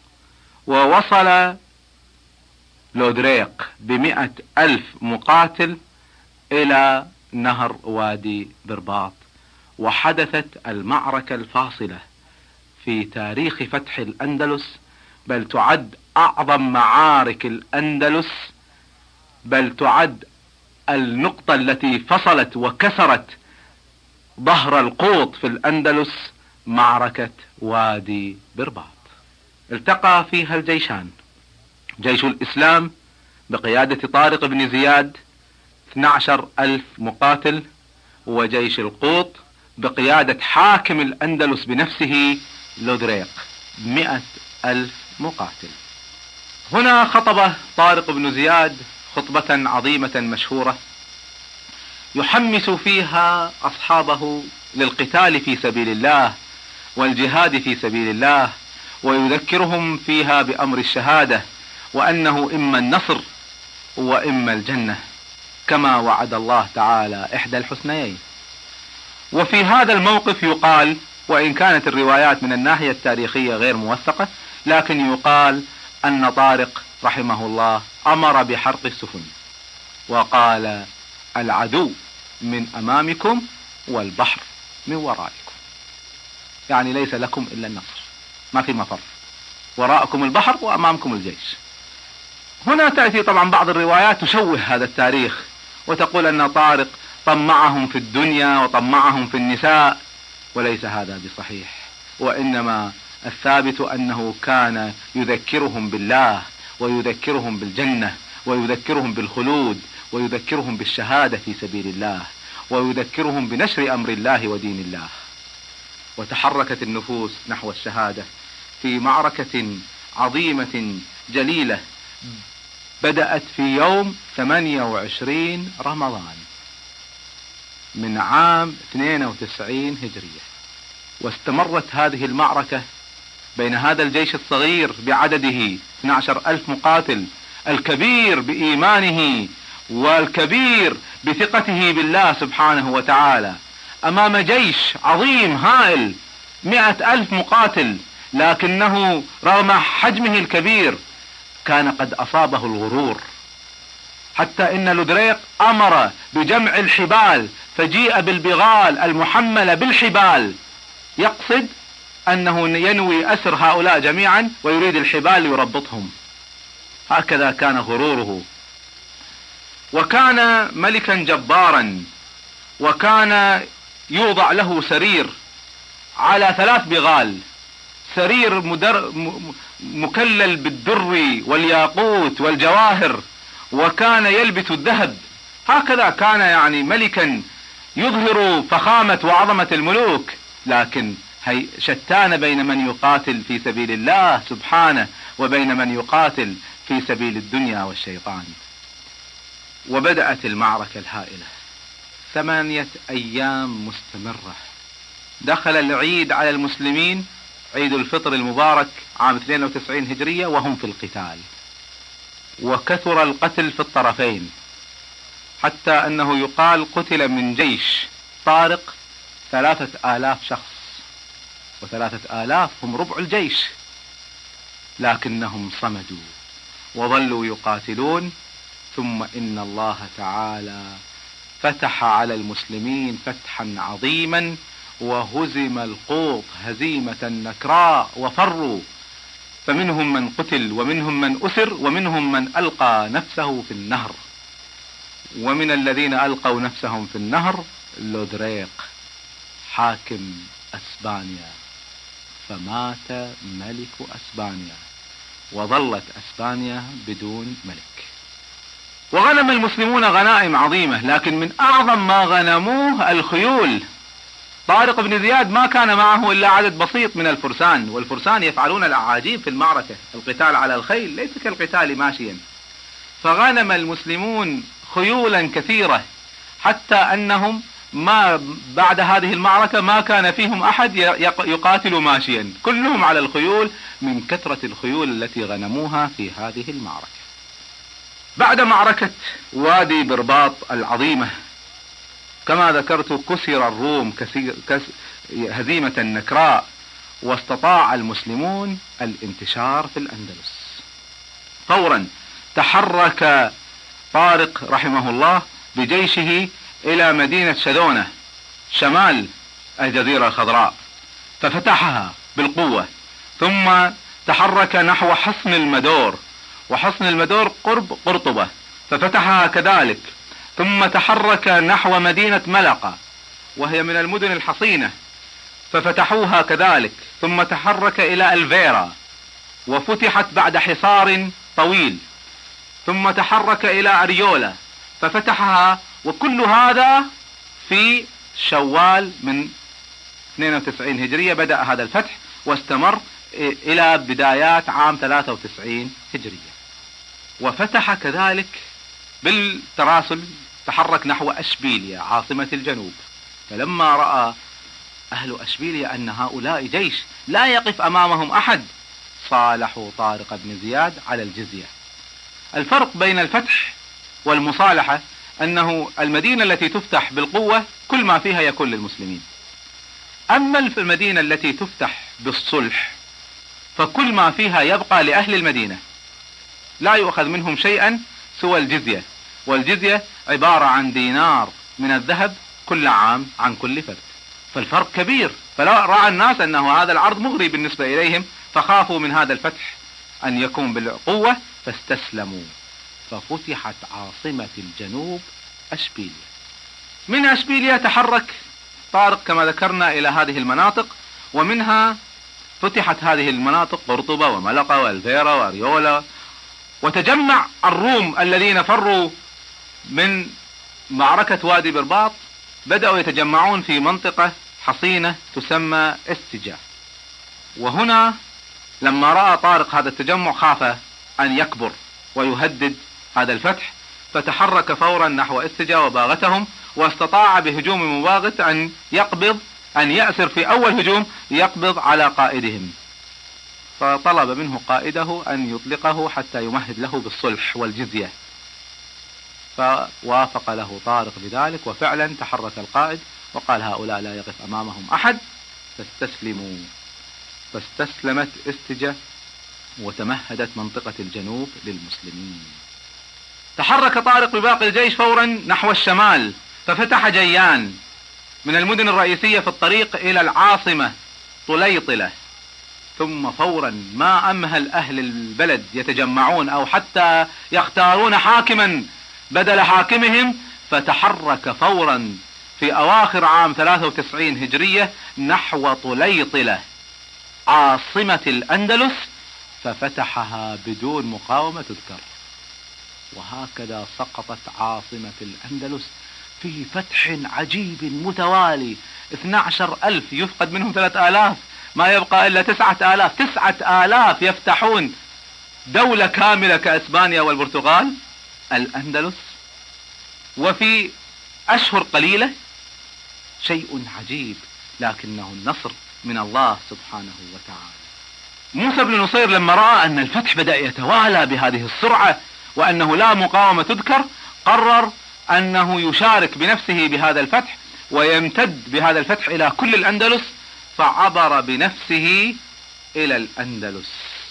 ووصل لودريق بمئة ألف مقاتل إلى نهر وادي برباط، وحدثت المعركة الفاصلة في تاريخ فتح الأندلس، بل تعد أعظم معارك الأندلس، بل تعد النقطة التي فصلت وكسرت ظهر القوط في الأندلس، معركة وادي برباط. التقى فيها الجيشان، جيش الإسلام بقيادة طارق بن زياد اثني عشر ألف مقاتل، وجيش القوط بقيادة حاكم الأندلس بنفسه لودريق مئة ألف مقاتل. هنا خطب طارق بن زياد خطبة عظيمة مشهورة يحمس فيها أصحابه للقتال في سبيل الله والجهاد في سبيل الله، ويذكرهم فيها بأمر الشهادة، وأنه إما النصر وإما الجنة، كما وعد الله تعالى إحدى الحسنيين. وفي هذا الموقف يقال، وإن كانت الروايات من الناحية التاريخية غير موثقة، لكن يقال أن طارق رحمه الله أمر بحرق السفن، وقال: العدو من أمامكم والبحر من ورائكم، يعني ليس لكم إلا النصر، ما في مفر، وراءكم البحر وأمامكم الجيش. هنا تأتي طبعا بعض الروايات تشوه هذا التاريخ وتقول أن طارق طمعهم في الدنيا وطمعهم في النساء، وليس هذا بصحيح، وإنما الثابت أنه كان يذكرهم بالله ويذكرهم بالجنة ويذكرهم بالخلود ويذكرهم بالشهادة في سبيل الله ويذكرهم بنشر أمر الله ودين الله. وتحركت النفوس نحو الشهادة في معركة عظيمة جليلة بدأت في يوم ثمانية وعشرين رمضان من عام اثنين وتسعين هجرية، واستمرت هذه المعركة بين هذا الجيش الصغير بعدده اثني عشر ألف مقاتل، الكبير بإيمانه والكبير بثقته بالله سبحانه وتعالى، أمام جيش عظيم هائل مئة ألف مقاتل، لكنه رغم حجمه الكبير كان قد أصابه الغرور، حتى إن لودريق أمر بجمع الحبال، فجيء بالبغال المحملة بالحبال، يقصد أنه ينوي أسر هؤلاء جميعا ويريد الحبال ليربطهم. هكذا كان غروره. وكان ملكا جبارا، وكان يوضع له سرير على ثلاث بغال، سرير مدر مكلل بالدر والياقوت والجواهر، وكان يلبس الذهب. هكذا كان يعني ملكا يظهر فخامة وعظمة الملوك، لكن هي شتان بين من يقاتل في سبيل الله سبحانه وبين من يقاتل في سبيل الدنيا والشيطان. وبدأت المعركة الهائلة، ثمانية أيام مستمرة. دخل العيد على المسلمين، عيد الفطر المبارك عام اثنين وتسعين هجرية، وهم في القتال، وكثر القتل في الطرفين، حتى أنه يقال قتل من جيش طارق ثلاثة آلاف شخص، وثلاثة آلاف هم ربع الجيش، لكنهم صمدوا وظلوا يقاتلون. ثم إن الله تعالى فتح على المسلمين فتحا عظيما، وهزم القوط هزيمة نكراء وفروا، فمنهم من قتل ومنهم من أسر ومنهم من ألقى نفسه في النهر. ومن الذين ألقوا نفسهم في النهر لودريق حاكم أسبانيا، فمات ملك أسبانيا وظلت أسبانيا بدون ملك. وغنم المسلمون غنائم عظيمة، لكن من أعظم ما غنموه الخيول. طارق بن زياد ما كان معه إلا عدد بسيط من الفرسان، والفرسان يفعلون الأعاجيب في المعركة، القتال على الخيل ليس كالقتال ماشيا. فغنم المسلمون خيولا كثيرة، حتى أنهم ما بعد هذه المعركة ما كان فيهم أحد يقاتل ماشيا، كلهم على الخيول من كثرة الخيول التي غنموها في هذه المعركة. بعد معركة وادي برباط العظيمة كما ذكرت كسر الروم كثير كس هزيمة نكراء، واستطاع المسلمون الانتشار في الأندلس. فورا تحرك طارق رحمه الله بجيشه إلى مدينة شذونة شمال الجزيرة الخضراء، ففتحها بالقوة، ثم تحرك نحو حصن المدور، وحصن المدور قرب قرطبة، ففتحها كذلك، ثم تحرك نحو مدينة ملقا وهي من المدن الحصينة، ففتحوها كذلك، ثم تحرك إلى الفيرا، وفتحت بعد حصار طويل، ثم تحرك إلى أريولا ففتحها، وكل هذا في شوال من اثنين وتسعين هجرية بدأ هذا الفتح، واستمر إلى بدايات عام ثلاثة وتسعين هجرية. وفتح كذلك بالتراسل، تحرك نحو أشبيلية عاصمة الجنوب. فلما رأى أهل أشبيلية أن هؤلاء جيش لا يقف أمامهم أحد، صالحوا طارق بن زياد على الجزية. الفرق بين الفتح والمصالحة أنه المدينة التي تفتح بالقوة كل ما فيها يكون للمسلمين، أما المدينة التي تفتح بالصلح فكل ما فيها يبقى لأهل المدينة، لا يؤخذ منهم شيئا سوى الجزية، والجزية عبارة عن دينار من الذهب كل عام عن كل فرد. فالفرق كبير، فلا رأى الناس أنه هذا العرض مغري بالنسبة إليهم، فخافوا من هذا الفتح أن يكون بالقوة فاستسلموا، ففتحت عاصمة الجنوب أشبيلية. من أشبيلية تحرك طارق كما ذكرنا إلى هذه المناطق، ومنها فتحت هذه المناطق قرطبة وملقا والفيرا وأريولا. وتجمع الروم الذين فروا من معركة وادي برباط، بدأوا يتجمعون في منطقة حصينة تسمى استجا. وهنا لما رأى طارق هذا التجمع خاف أن يكبر ويهدد هذا الفتح، فتحرك فورا نحو استجا وباغتهم، واستطاع بهجوم مباغت أن يقبض أن يأسر في أول هجوم يقبض على قائدهم، فطلب منه قائده أن يطلقه حتى يمهد له بالصلح والجزية، فوافق له طارق بذلك. وفعلا تحرك القائد وقال هؤلاء لا يقف أمامهم أحد، فاستسلموا. فاستسلمت استجا وتمهدت منطقة الجنوب للمسلمين. تحرك طارق بباقي الجيش فورا نحو الشمال، ففتح جيان من المدن الرئيسية في الطريق إلى العاصمة طليطلة. ثم فورا ما أمهل أهل البلد يتجمعون أو حتى يختارون حاكما بدل حاكمهم، فتحرك فورا في أواخر عام ثلاثة وتسعين هجرية نحو طليطلة عاصمة الأندلس، ففتحها بدون مقاومة تذكر. وهكذا سقطت عاصمة الأندلس في فتح عجيب متوالي. اثني عشر ألف يفقد منهم ثلاثة آلاف، ما يبقى إلا تسعة آلاف. تسعة آلاف يفتحون دولة كاملة كأسبانيا والبرتغال الأندلس، وفي أشهر قليلة. شيء عجيب، لكنه النصر من الله سبحانه وتعالى. موسى بن نصير لما رأى أن الفتح بدأ يتوالى بهذه السرعة وأنه لا مقاومة تذكر، قرر أنه يشارك بنفسه بهذا الفتح ويمتد بهذا الفتح إلى كل الأندلس، فعبر بنفسه إلى الأندلس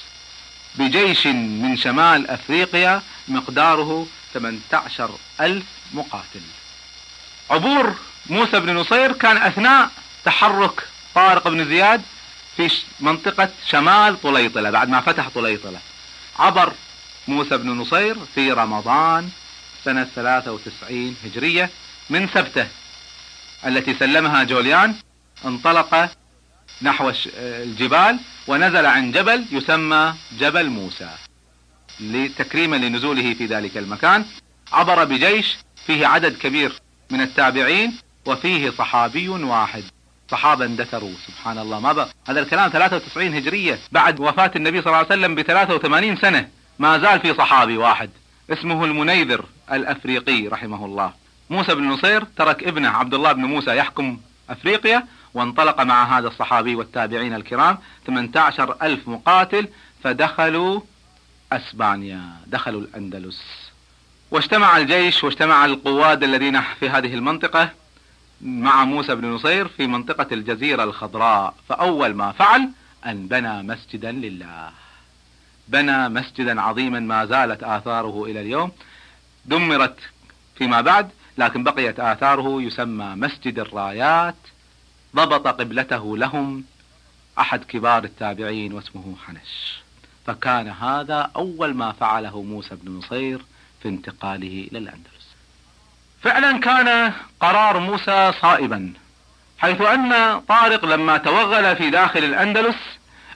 بجيش من شمال أفريقيا مقداره ثمانية عشر ألف مقاتل. عبور موسى بن نصير كان أثناء تحرك طارق بن زياد في منطقة شمال طليطلة. بعد ما فتح طليطلة عبر موسى بن نصير في رمضان سنة ثلاثة وتسعين هجرية من سبته التي سلمها جوليان، انطلق نحو الجبال ونزل عن جبل يسمى جبل موسى لتكريما لنزوله في ذلك المكان. عبر بجيش فيه عدد كبير من التابعين وفيه صحابي واحد. صحابا اندثروا سبحان الله. ما بقى هذا الكلام ثلاثة وتسعين هجرية بعد وفاة النبي صلى الله عليه وسلم بثلاثة وثمانين سنة، ما زال في صحابي واحد اسمه المنيذر الأفريقي رحمه الله. موسى بن نصير ترك ابنه عبد الله بن موسى يحكم أفريقيا، وانطلق مع هذا الصحابي والتابعين الكرام ثمانية عشر ألف مقاتل، فدخلوا أسبانيا، دخلوا الأندلس. واجتمع الجيش واجتمع القواد الذين في هذه المنطقة مع موسى بن نصير في منطقة الجزيرة الخضراء. فأول ما فعل أن بنى مسجدا لله، بنى مسجدا عظيما ما زالت آثاره إلى اليوم، دمرت فيما بعد لكن بقيت آثاره، يسمى مسجد الرايات. ضبط قبلته لهم أحد كبار التابعين واسمه حنش. فكان هذا أول ما فعله موسى بن نصير في انتقاله إلى الأندلس. فعلا كان قرار موسى صائبا، حيث أن طارق لما توغل في داخل الأندلس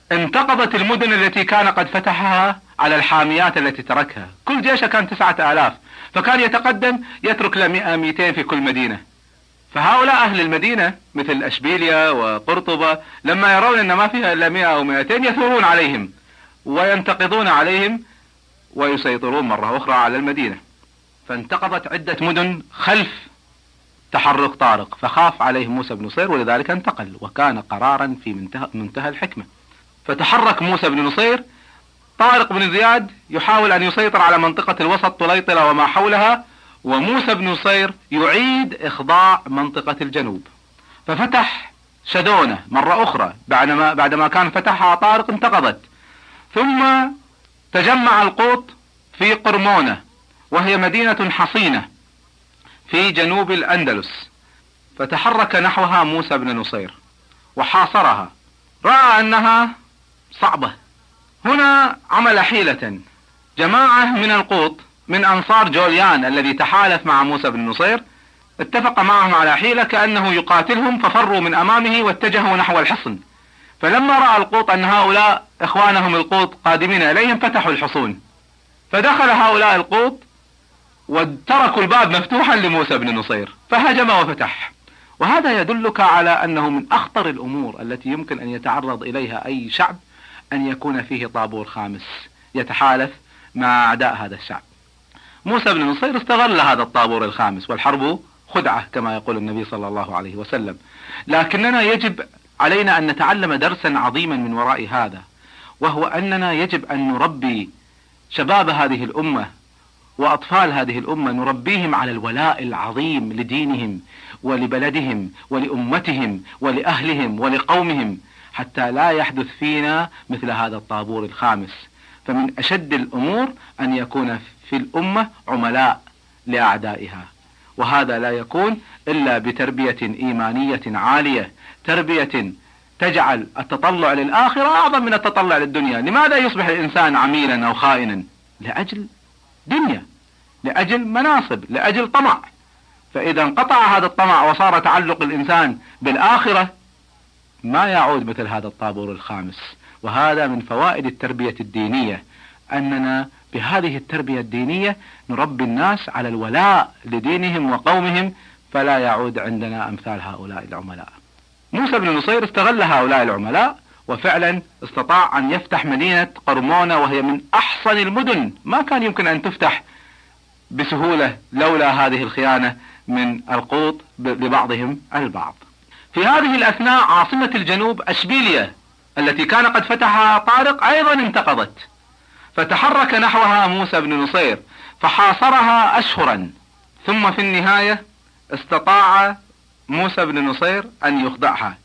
انتقضت المدن التي كان قد فتحها على الحاميات التي تركها. كل جيشه كان تسعة آلاف، فكان يتقدم يترك له مئة مئتين في كل مدينة. فهؤلاء أهل المدينة مثل أشبيلية وقرطبة لما يرون أن ما فيها إلا مئة أو مئتين يثورون عليهم وينتقضون عليهم ويسيطرون مرة أخرى على المدينة. فانتقضت عدة مدن خلف تحرك طارق، فخاف عليه موسى بن نصير ولذلك انتقل، وكان قرارا في منتهى, منتهى الحكمة. فتحرك موسى بن نصير. طارق بن زياد يحاول أن يسيطر على منطقة الوسط طليطلة وما حولها، وموسى بن نصير يعيد إخضاع منطقة الجنوب. ففتح شدونة مرة أخرى بعدما, بعدما كان فتحها طارق انتقضت. ثم تجمع القوط في قرمونة وهي مدينة حصينة في جنوب الأندلس، فتحرك نحوها موسى بن نصير وحاصرها. رأى أنها صعبة. هنا عمل حيلة. جماعة من القوط من أنصار جوليان الذي تحالف مع موسى بن نصير اتفق معهم على حيلة كأنه يقاتلهم، ففروا من أمامه واتجهوا نحو الحصن. فلما رأى القوط أن هؤلاء إخوانهم القوط قادمين إليهم فتحوا الحصون، فدخل هؤلاء القوط وتركوا الباب مفتوحا لموسى بن نصير فهجم وفتح. وهذا يدلك على أنه من أخطر الأمور التي يمكن أن يتعرض إليها أي شعب أن يكون فيه طابور خامس يتحالف مع أعداء هذا الشعب. موسى بن نصير استغل هذا الطابور الخامس، والحرب خدعة كما يقول النبي صلى الله عليه وسلم. لكننا يجب علينا أن نتعلم درسا عظيما من وراء هذا، وهو أننا يجب أن نربي شباب هذه الأمة وأطفال هذه الأمة، نربيهم على الولاء العظيم لدينهم ولبلدهم ولأمتهم ولأهلهم ولقومهم، حتى لا يحدث فينا مثل هذا الطابور الخامس. فمن أشد الأمور أن يكون في الأمة عملاء لأعدائها، وهذا لا يكون إلا بتربية إيمانية عالية، تربية تجعل التطلع للآخرة أعظم من التطلع للدنيا. لماذا يصبح الإنسان عميلا أو خائنا؟ لأجل دنيا، لأجل مناصب، لأجل طمع. فإذا انقطع هذا الطمع وصار تعلق الإنسان بالآخرة ما يعود مثل هذا الطابور الخامس. وهذا من فوائد التربية الدينية، أننا بهذه التربية الدينية نربي الناس على الولاء لدينهم وقومهم، فلا يعود عندنا أمثال هؤلاء العملاء. موسى بن نصير استغل هؤلاء العملاء وفعلا استطاع أن يفتح مدينة قرمونة، وهي من أحصن المدن، ما كان يمكن أن تفتح بسهولة لولا هذه الخيانة من القوط لبعضهم البعض. في هذه الأثناء عاصمة الجنوب أشبيلية التي كان قد فتحها طارق أيضا انتقضت، فتحرك نحوها موسى بن نصير فحاصرها أشهرا، ثم في النهاية استطاع موسى بن نصير أن يخضعها،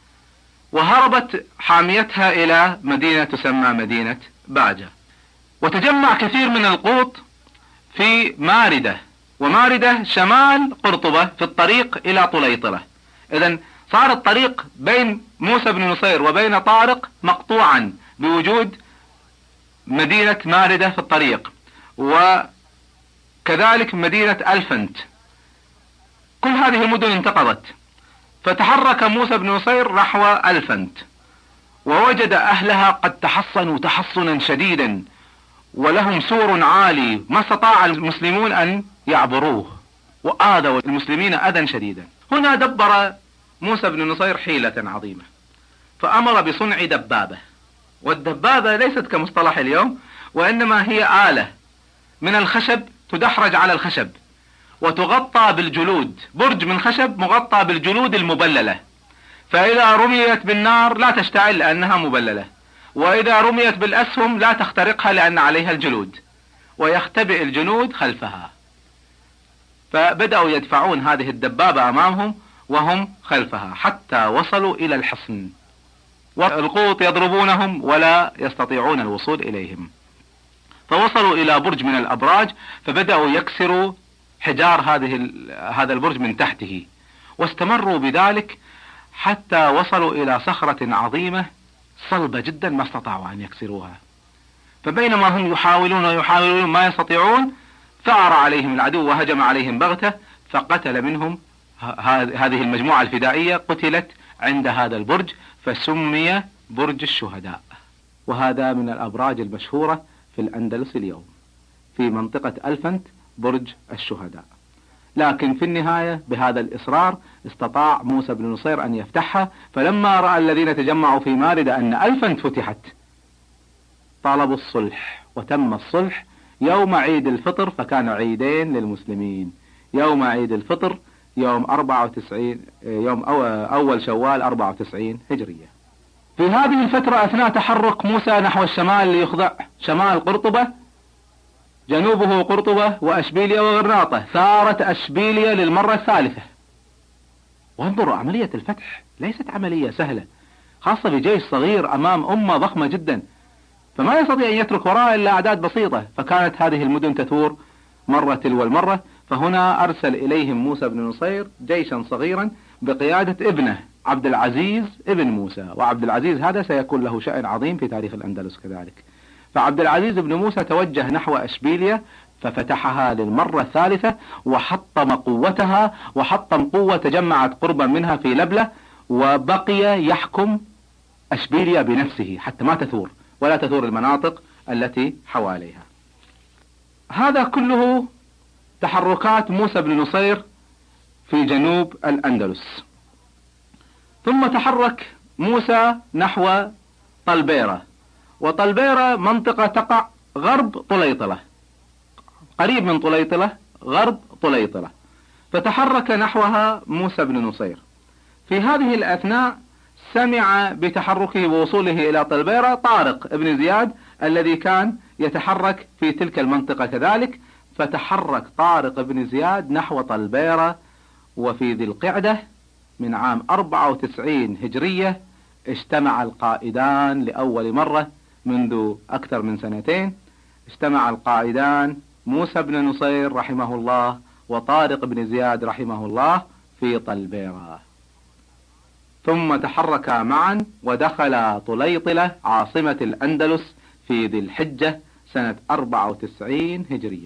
وهربت حاميتها إلى مدينة تسمى مدينة باجة. وتجمع كثير من القوط في ماردة، وماردة شمال قرطبة في الطريق إلى طليطلة. إذن صار الطريق بين موسى بن نصير وبين طارق مقطوعا بوجود مدينة ماردة في الطريق، وكذلك مدينة ألفنت. كل هذه المدن انتقضت. فتحرك موسى بن نصير نحو ألفنت، ووجد أهلها قد تحصنوا تحصنا شديدا ولهم سور عالي ما استطاع المسلمون أن يعبروه، وآذوا المسلمين أذى شديدا. هنا دبر موسى بن نصير حيلة عظيمة، فأمر بصنع دبابة. والدبابة ليست كمصطلح اليوم، وإنما هي آلة من الخشب تدحرج على الخشب وتغطى بالجلود، برج من خشب مغطى بالجلود المبللة، فإذا رميت بالنار لا تشتعل لأنها مبللة، وإذا رميت بالأسهم لا تخترقها لأن عليها الجلود، ويختبئ الجنود خلفها. فبدأوا يدفعون هذه الدبابة أمامهم وهم خلفها حتى وصلوا إلى الحصن، والقوط يضربونهم ولا يستطيعون الوصول إليهم. فوصلوا إلى برج من الأبراج، فبدأوا يكسروا حجار هذه هذا البرج من تحته، واستمروا بذلك حتى وصلوا إلى صخرة عظيمة صلبة جدا ما استطاعوا أن يكسروها. فبينما هم يحاولون ويحاولون ما يستطيعون، ثار عليهم العدو وهجم عليهم بغتة، فقتل منهم هذه المجموعة الفدائية، قتلت عند هذا البرج، فسمي برج الشهداء. وهذا من الأبراج المشهورة في الأندلس اليوم، في منطقة ألفنت برج الشهداء. لكن في النهاية بهذا الإصرار استطاع موسى بن نصير أن يفتحها، فلما رأى الذين تجمعوا في ماردة أن ألفنت فتحت طالبوا الصلح، وتم الصلح يوم عيد الفطر، فكان عيدين للمسلمين، يوم عيد الفطر يوم أربعة وتسعين يوم أول شوال أربعة وتسعين هجرية. في هذه الفترة أثناء تحرك موسى نحو الشمال ليخضع شمال قرطبة، جنوبه قرطبة وأشبيلية وغرناطة، ثارت أشبيلية للمرة الثالثة. وانظروا عملية الفتح ليست عملية سهلة، خاصة بجيش صغير أمام أمة ضخمة جدا، فما يستطيع أن يترك وراء إلا أعداد بسيطة، فكانت هذه المدن تثور مرة تلو المرة. فهنا أرسل إليهم موسى بن نصير جيشا صغيرا بقيادة ابنه عبد العزيز ابن موسى، وعبد العزيز هذا سيكون له شأن عظيم في تاريخ الأندلس كذلك. فعبد العزيز بن موسى توجه نحو أشبيلية ففتحها للمرة الثالثة، وحطم قوتها وحطم قوة تجمعت قربا منها في لبلة، وبقي يحكم أشبيلية بنفسه حتى ما تثور ولا تثور المناطق التي حواليها. هذا كله تحركات موسى بن نصير في جنوب الأندلس. ثم تحرك موسى نحو طلبيرة، وطلبيرة منطقة تقع غرب طليطلة، قريب من طليطلة، غرب طليطلة، فتحرك نحوها موسى بن نصير. في هذه الأثناء سمع بتحركه ووصوله إلى طلبيرة طارق بن زياد الذي كان يتحرك في تلك المنطقة كذلك، فتحرك طارق بن زياد نحو طلبيرة. وفي ذي القعدة من عام أربعة وتسعين هجرية اجتمع القائدان لأول مرة منذ أكثر من سنتين، اجتمع القائدان موسى بن نصير رحمه الله وطارق بن زياد رحمه الله في طلبيرة، ثم تحركا معا ودخل طليطلة عاصمة الأندلس في ذي الحجة سنة أربعة وتسعين هجرية.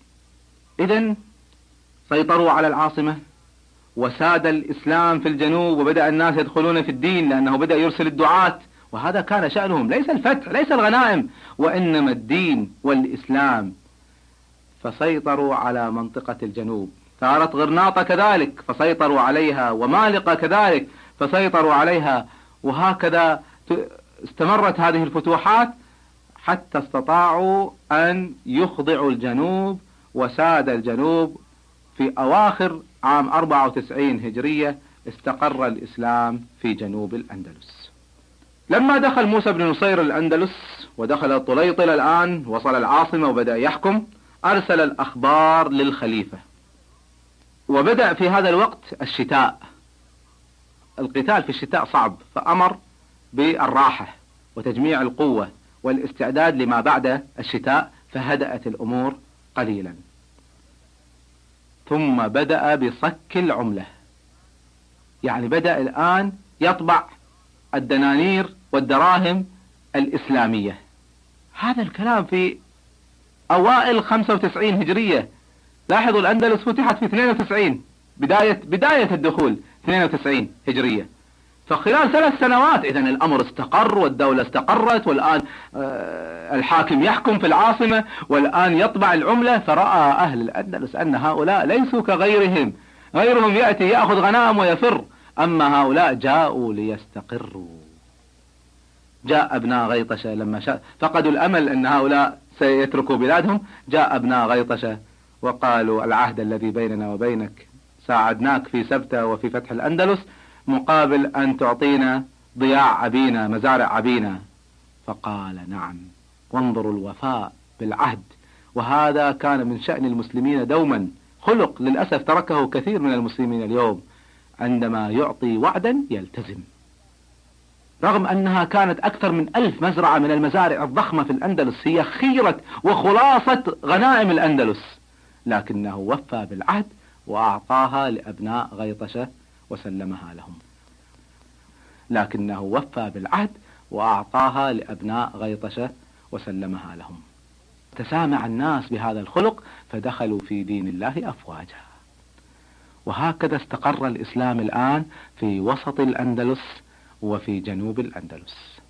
إذن سيطروا على العاصمة، وساد الإسلام في الجنوب، وبدأ الناس يدخلون في الدين لأنه بدأ يرسل الدعاة، وهذا كان شأنهم، ليس الفتح ليس الغنائم، وإنما الدين والإسلام. فسيطروا على منطقة الجنوب، ثارت غرناطة كذلك فسيطروا عليها، ومالقة كذلك فسيطروا عليها، وهكذا استمرت هذه الفتوحات حتى استطاعوا أن يخضعوا الجنوب، وساد الجنوب. في أواخر عام أربعة وتسعين هجرية استقر الإسلام في جنوب الأندلس. لما دخل موسى بن نصير الأندلس ودخل طليطلة الآن، وصل العاصمة وبدأ يحكم، أرسل الأخبار للخليفة، وبدأ في هذا الوقت الشتاء، القتال في الشتاء صعب، فأمر بالراحة وتجميع القوة والاستعداد لما بعد الشتاء، فهدأت الأمور قليلا. ثم بدأ بصك العملة، يعني بدأ الآن يطبع الدنانير والدراهم الإسلامية. هذا الكلام في أوائل خمسة وتسعين هجرية. لاحظوا الأندلس فتحت في اثنين وتسعين، بداية بداية الدخول اثنين وتسعين هجرية، فخلال ثلاث سنوات إذن الأمر استقر والدولة استقرت، والآن الحاكم يحكم في العاصمة، والآن يطبع العملة. فرأى أهل الأندلس أن هؤلاء ليسوا كغيرهم، غيرهم يأتي يأخذ غنائم ويفر، أما هؤلاء جاءوا ليستقروا. جاء ابناء غيطشة لما شاء فقدوا الأمل أن هؤلاء سيتركوا بلادهم، جاء ابناء غيطشة وقالوا العهد الذي بيننا وبينك ساعدناك في سبتة وفي فتح الأندلس مقابل أن تعطينا ضياع أبينا، مزارع أبينا. فقال نعم، وانظروا الوفاء بالعهد، وهذا كان من شأن المسلمين دوما، خلق للأسف تركه كثير من المسلمين اليوم، عندما يعطي وعدا يلتزم. رغم أنها كانت أكثر من ألف مزرعة من المزارع الضخمة في الأندلس، هي خيرة وخلاصة غنائم الأندلس، لكنه وفى بالعهد وأعطاها لأبناء غيطشة وسلمها لهم. لكنه وفى بالعهد وأعطاها لأبناء غيطشة وسلمها لهم. تسامع الناس بهذا الخلق فدخلوا في دين الله أفواجا. وهكذا استقر الإسلام الآن في وسط الأندلس وفي جنوب الأندلس.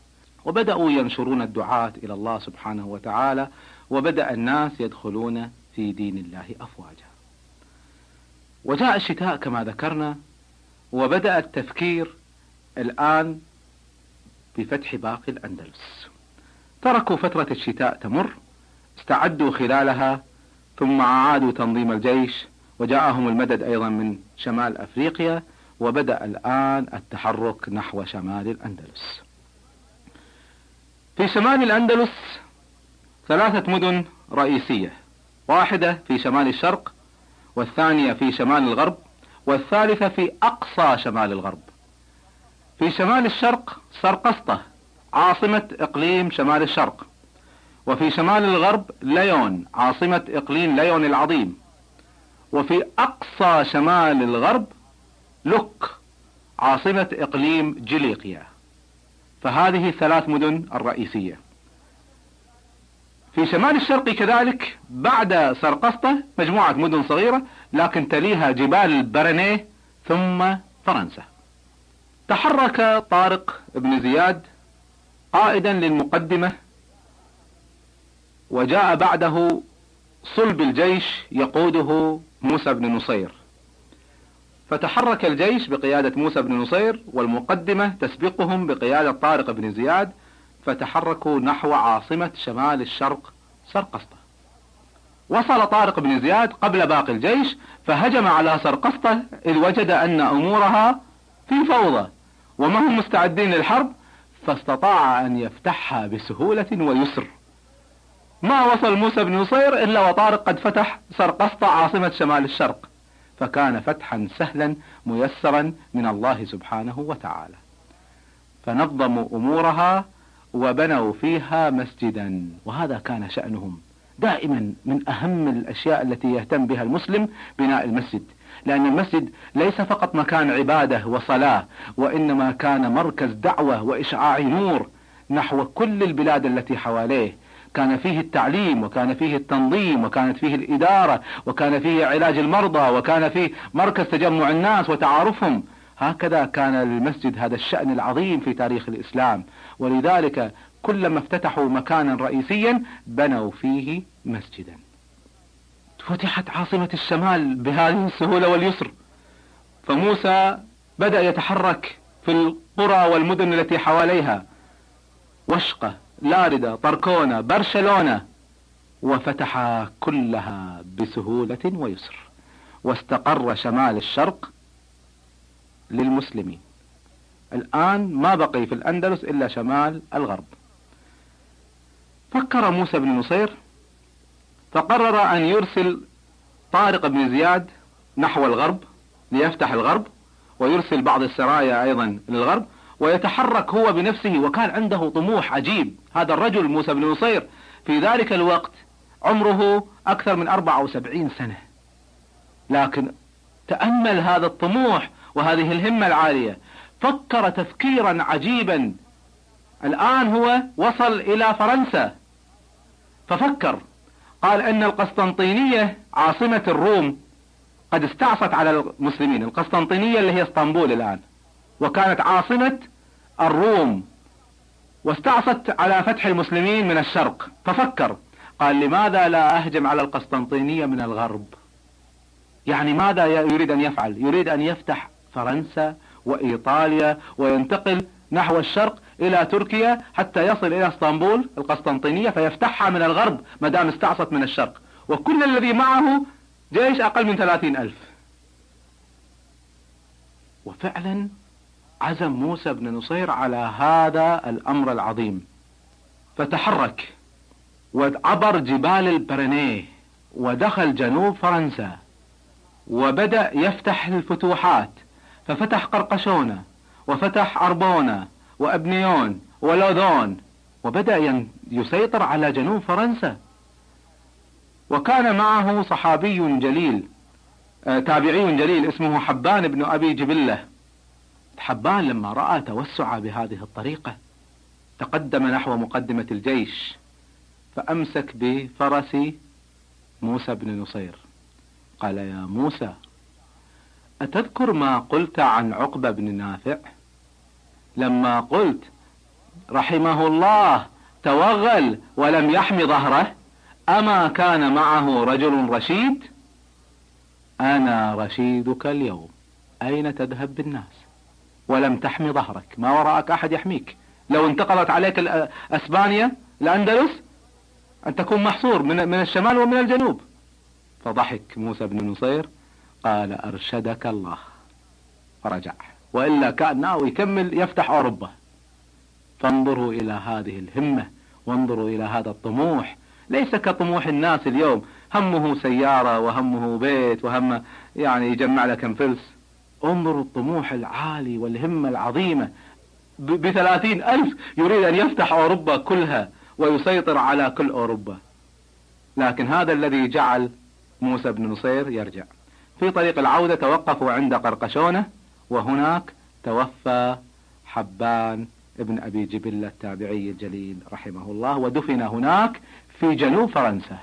وبدأوا ينشرون الدعاة إلى الله سبحانه وتعالى، وبدأ الناس يدخلون في دين الله أفواجا. وجاء الشتاء كما ذكرنا، وبدأ التفكير الآن بفتح باقي الأندلس. تركوا فترة الشتاء تمر، استعدوا خلالها، ثم أعادوا تنظيم الجيش، وجاءهم المدد أيضا من شمال أفريقيا، وبدأ الآن التحرك نحو شمال الأندلس. في شمال الأندلس ثلاثة مدن رئيسية، واحدة في شمال الشرق، والثانية في شمال الغرب، والثالثة في أقصى شمال الغرب. في شمال الشرق سرقسطة عاصمة إقليم شمال الشرق، وفي شمال الغرب ليون عاصمة إقليم ليون العظيم، وفي أقصى شمال الغرب لوك عاصمة إقليم جليقيا. فهذه ثلاث مدن الرئيسية. في شمال الشرق كذلك بعد سرقسطة مجموعة مدن صغيرة، لكن تليها جبال البرنيه ثم فرنسا. تحرك طارق بن زياد قائدا للمقدمة، وجاء بعده صلب الجيش يقوده موسى بن نصير. فتحرك الجيش بقيادة موسى بن نصير، والمقدمة تسبقهم بقيادة طارق بن زياد، فتحركوا نحو عاصمة شمال الشرق سرقسطة. وصل طارق بن زياد قبل باقي الجيش، فهجم على سرقسطة إذ وجد أن أمورها في فوضى وما هم مستعدين للحرب، فاستطاع أن يفتحها بسهولة ويسر. ما وصل موسى بن نصير إلا وطارق قد فتح سرقسطة عاصمة شمال الشرق، فكان فتحا سهلا ميسرا من الله سبحانه وتعالى. فنظموا أمورها وبنوا فيها مسجدا، وهذا كان شأنهم دائما. من أهم الأشياء التي يهتم بها المسلم بناء المسجد، لأن المسجد ليس فقط مكان عبادة وصلاة، وإنما كان مركز دعوة وإشعاع نور نحو كل البلاد التي حواليه. كان فيه التعليم، وكان فيه التنظيم، وكانت فيه الإدارة، وكان فيه علاج المرضى، وكان فيه مركز تجمع الناس وتعارفهم. هكذا كان للمسجد هذا الشأن العظيم في تاريخ الإسلام، ولذلك كلما افتتحوا مكانا رئيسيا بنوا فيه مسجدا. فتحت عاصمة الشمال بهذه السهولة واليسر، فموسى بدأ يتحرك في القرى والمدن التي حواليها، وشقة، لاردة، طركونة، برشلونة، وفتح كلها بسهولة ويسر، واستقر شمال الشرق للمسلمين. الآن ما بقي في الأندلس إلا شمال الغرب. فكر موسى بن نصير فقرر أن يرسل طارق بن زياد نحو الغرب ليفتح الغرب، ويرسل بعض السرايا أيضا للغرب، ويتحرك هو بنفسه. وكان عنده طموح عجيب هذا الرجل موسى بن نصير، في ذلك الوقت عمره أكثر من أربعة وسبعين سنة، لكن تأمل هذا الطموح وهذه الهمة العالية. فكر تفكيرا عجيبا. الآن هو وصل إلى فرنسا، ففكر قال أن القسطنطينية عاصمة الروم قد استعصت على المسلمين. القسطنطينية اللي هي اسطنبول الآن، وكانت عاصمة الروم، واستعصت على فتح المسلمين من الشرق. ففكر قال لماذا لا أهجم على القسطنطينية من الغرب؟ يعني ماذا يريد أن يفعل؟ يريد أن يفتح فرنسا وإيطاليا وينتقل نحو الشرق إلى تركيا حتى يصل إلى اسطنبول القسطنطينية، فيفتحها من الغرب ما دام استعصت من الشرق، وكل الذي معه جيش أقل من ثلاثين ألف. وفعلا عزم موسى بن نصير على هذا الأمر العظيم، فتحرك وعبر جبال البرنيه ودخل جنوب فرنسا، وبدأ يفتح الفتوحات. ففتح قرقشونة، وفتح أربونة، وأبنيون، ولوذون، وبدأ يسيطر على جنوب فرنسا. وكان معه صحابي جليل آه تابعي جليل اسمه حبان بن أبي جبلة. حبان لما رأى توسع بهذه الطريقة تقدم نحو مقدمة الجيش، فأمسك بفرس موسى بن نصير قال يا موسى، أتذكر ما قلت عن عقبة بن نافع لما قلت رحمه الله توغل ولم يحم ظهره؟ أما كان معه رجل رشيد؟ أنا رشيدك اليوم، أين تذهب بالناس ولم تحمي ظهرك؟ ما وراءك أحد يحميك. لو انتقلت عليك أسبانيا الأندلس أن تكون محصور من, من الشمال ومن الجنوب. فضحك موسى بن نصير قال أرشدك الله، فرجع، وإلا كان ناوي يكمل يفتح أوروبا. فانظروا إلى هذه الهمة، وانظروا إلى هذا الطموح، ليس كطموح الناس اليوم، همه سيارة وهمه بيت وهم يعني يجمع له كم فلس. انظروا الطموح العالي والهمة العظيمة، بثلاثين ألف يريد أن يفتح أوروبا كلها ويسيطر على كل أوروبا. لكن هذا الذي جعل موسى بن نصير يرجع. في طريق العودة توقفوا عند قرقشونة، وهناك توفى حبان ابن أبي جبلة التابعي الجليل رحمه الله، ودفن هناك في جنوب فرنسا.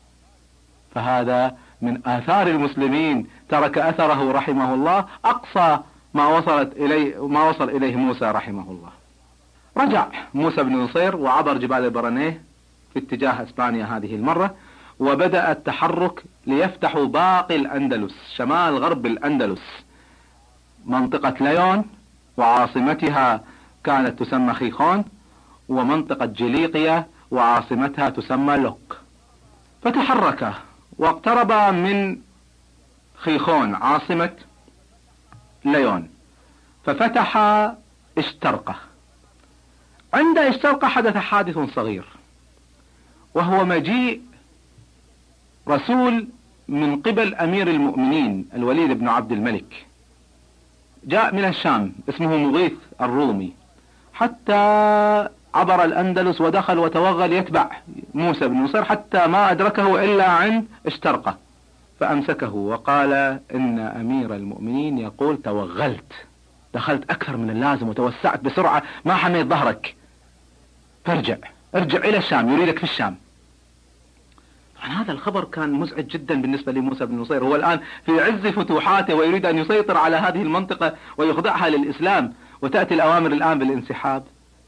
فهذا من آثار المسلمين، ترك أثره رحمه الله أقصى ما وصلت إليه ما وصل إليه موسى رحمه الله. رجع موسى بن نصير وعبر جبال البرنيه في اتجاه اسبانيا هذه المرة، وبدأ التحرك ليفتحوا باقي الأندلس، شمال غرب الأندلس، منطقة ليون وعاصمتها كانت تسمى خيخون، ومنطقة جليقيا وعاصمتها تسمى لوك. فتحرك واقترب من خيخون عاصمة ليون، ففتح اشترقة. عند اشترقة حدث حادث صغير، وهو مجيء رسول من قبل أمير المؤمنين الوليد بن عبد الملك، جاء من الشام اسمه مغيث الرومي، حتى عبر الأندلس ودخل وتوغل يتبع موسى بن نصير حتى ما أدركه إلا عند اشترقة، فأمسكه وقال إن أمير المؤمنين يقول توغلت، دخلت أكثر من اللازم وتوسعت بسرعة، ما حميت ظهرك، فارجع ارجع إلى الشام، يريدك في الشام. طبعا هذا الخبر كان مزعج جدا بالنسبة لموسى بن نصير، هو الآن في عز فتوحاته ويريد أن يسيطر على هذه المنطقة ويخضعها للإسلام، وتأتي الأوامر الآن بالانسحاب.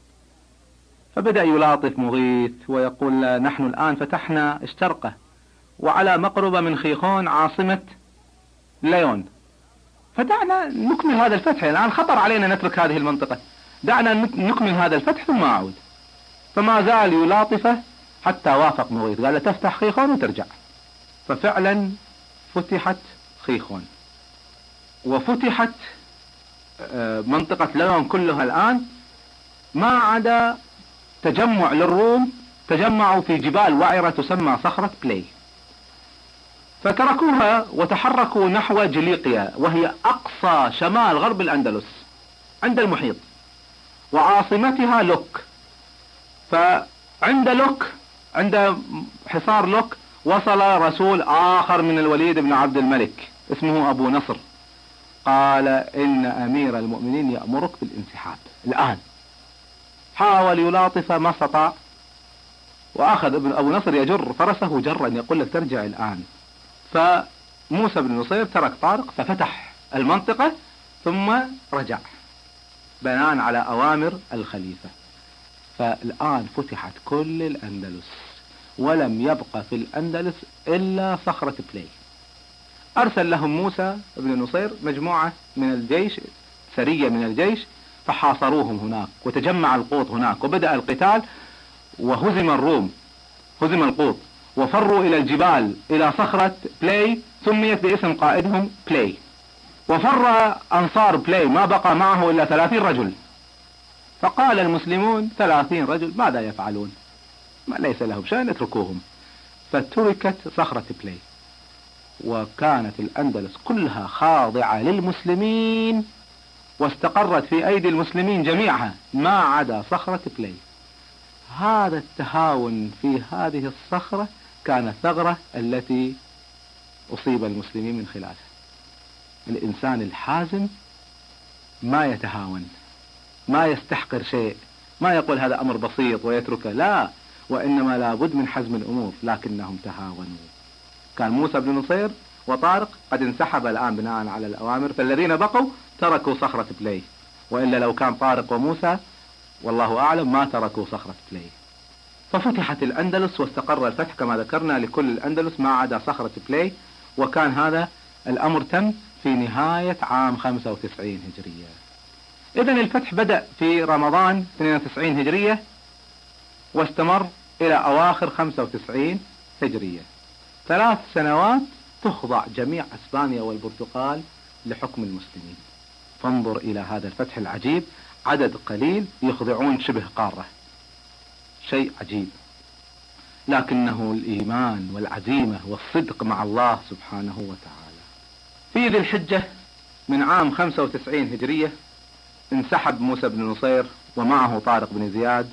فبدأ يلاطف مغيث ويقول نحن الآن فتحنا اشترقة وعلى مقربة من خيخون عاصمة ليون، فدعنا نكمل هذا الفتح، الآن خطر علينا نترك هذه المنطقة، دعنا نكمل هذا الفتح ثم أعود. فما زال يلاطفه حتى وافق مغيث، قال له تفتح خيخون وترجع. ففعلا فتحت خيخون، وفتحت منطقة ليون كلها الآن، ما عدا تجمع للروم، تجمعوا في جبال وعرة تسمى صخرة بلاي، فتركوها وتحركوا نحو جليقيا، وهي أقصى شمال غرب الأندلس عند المحيط، وعاصمتها لوك. فعند لوك، عند حصار لوك، وصل رسول آخر من الوليد بن عبد الملك اسمه أبو نصر، قال إن أمير المؤمنين يأمرك بالانسحاب الآن. حاول يلاطف ما استطاع، وأخذ ابن أبو نصر يجر فرسه جرا يقول لك ترجع الآن. فموسى بن نصير ترك طارق ففتح المنطقة ثم رجع بناء على أوامر الخليفة. فالآن فتحت كل الأندلس، ولم يبقى في الأندلس إلا صخرة بلاي. أرسل لهم موسى بن نصير مجموعة من الجيش، سرية من الجيش، فحاصروهم هناك وتجمع القوط هناك، وبدأ القتال، وهزم الروم، هزم القوط، وفروا إلى الجبال إلى صخرة بلاي، سميت باسم قائدهم بلاي. وفر أنصار بلاي، ما بقى معه إلا ثلاثين رجل. فقال المسلمون ثلاثين رجل ماذا يفعلون؟ ما ليس لهم شأن، اتركوهم. فتركت صخرة بلاي، وكانت الأندلس كلها خاضعة للمسلمين، واستقرت في أيدي المسلمين جميعها ما عدا صخرة بلاي. هذا التهاون في هذه الصخرة كان الثغرة التي أصيب المسلمين من خلالها. الإنسان الحازم ما يتهاون، ما يستحقر شيء، ما يقول هذا أمر بسيط ويتركه، لا، وإنما لابد من حزم الأمور، لكنهم تهاونوا. كان موسى بن نصير وطارق قد انسحب الآن بناء على الأوامر، فالذين بقوا تركوا صخرة بلاي، وإلا لو كان طارق وموسى والله أعلم ما تركوا صخرة بلاي. ففتحت الأندلس واستقر الفتح كما ذكرنا لكل الأندلس ما عدا صخرة بلاي، وكان هذا الأمر تم في نهاية عام خمسة وتسعين هجرية. إذن الفتح بدأ في رمضان اثنين وتسعين هجرية واستمر إلى أواخر خمسة وتسعين هجرية. ثلاث سنوات تخضع جميع أسبانيا والبرتغال لحكم المسلمين. فانظر إلى هذا الفتح العجيب، عدد قليل يخضعون شبه قارة، شيء عجيب، لكنه الإيمان والعزيمة والصدق مع الله سبحانه وتعالى. في ذي الحجة من عام خمسة وتسعين هجرية انسحب موسى بن نصير ومعه طارق بن زياد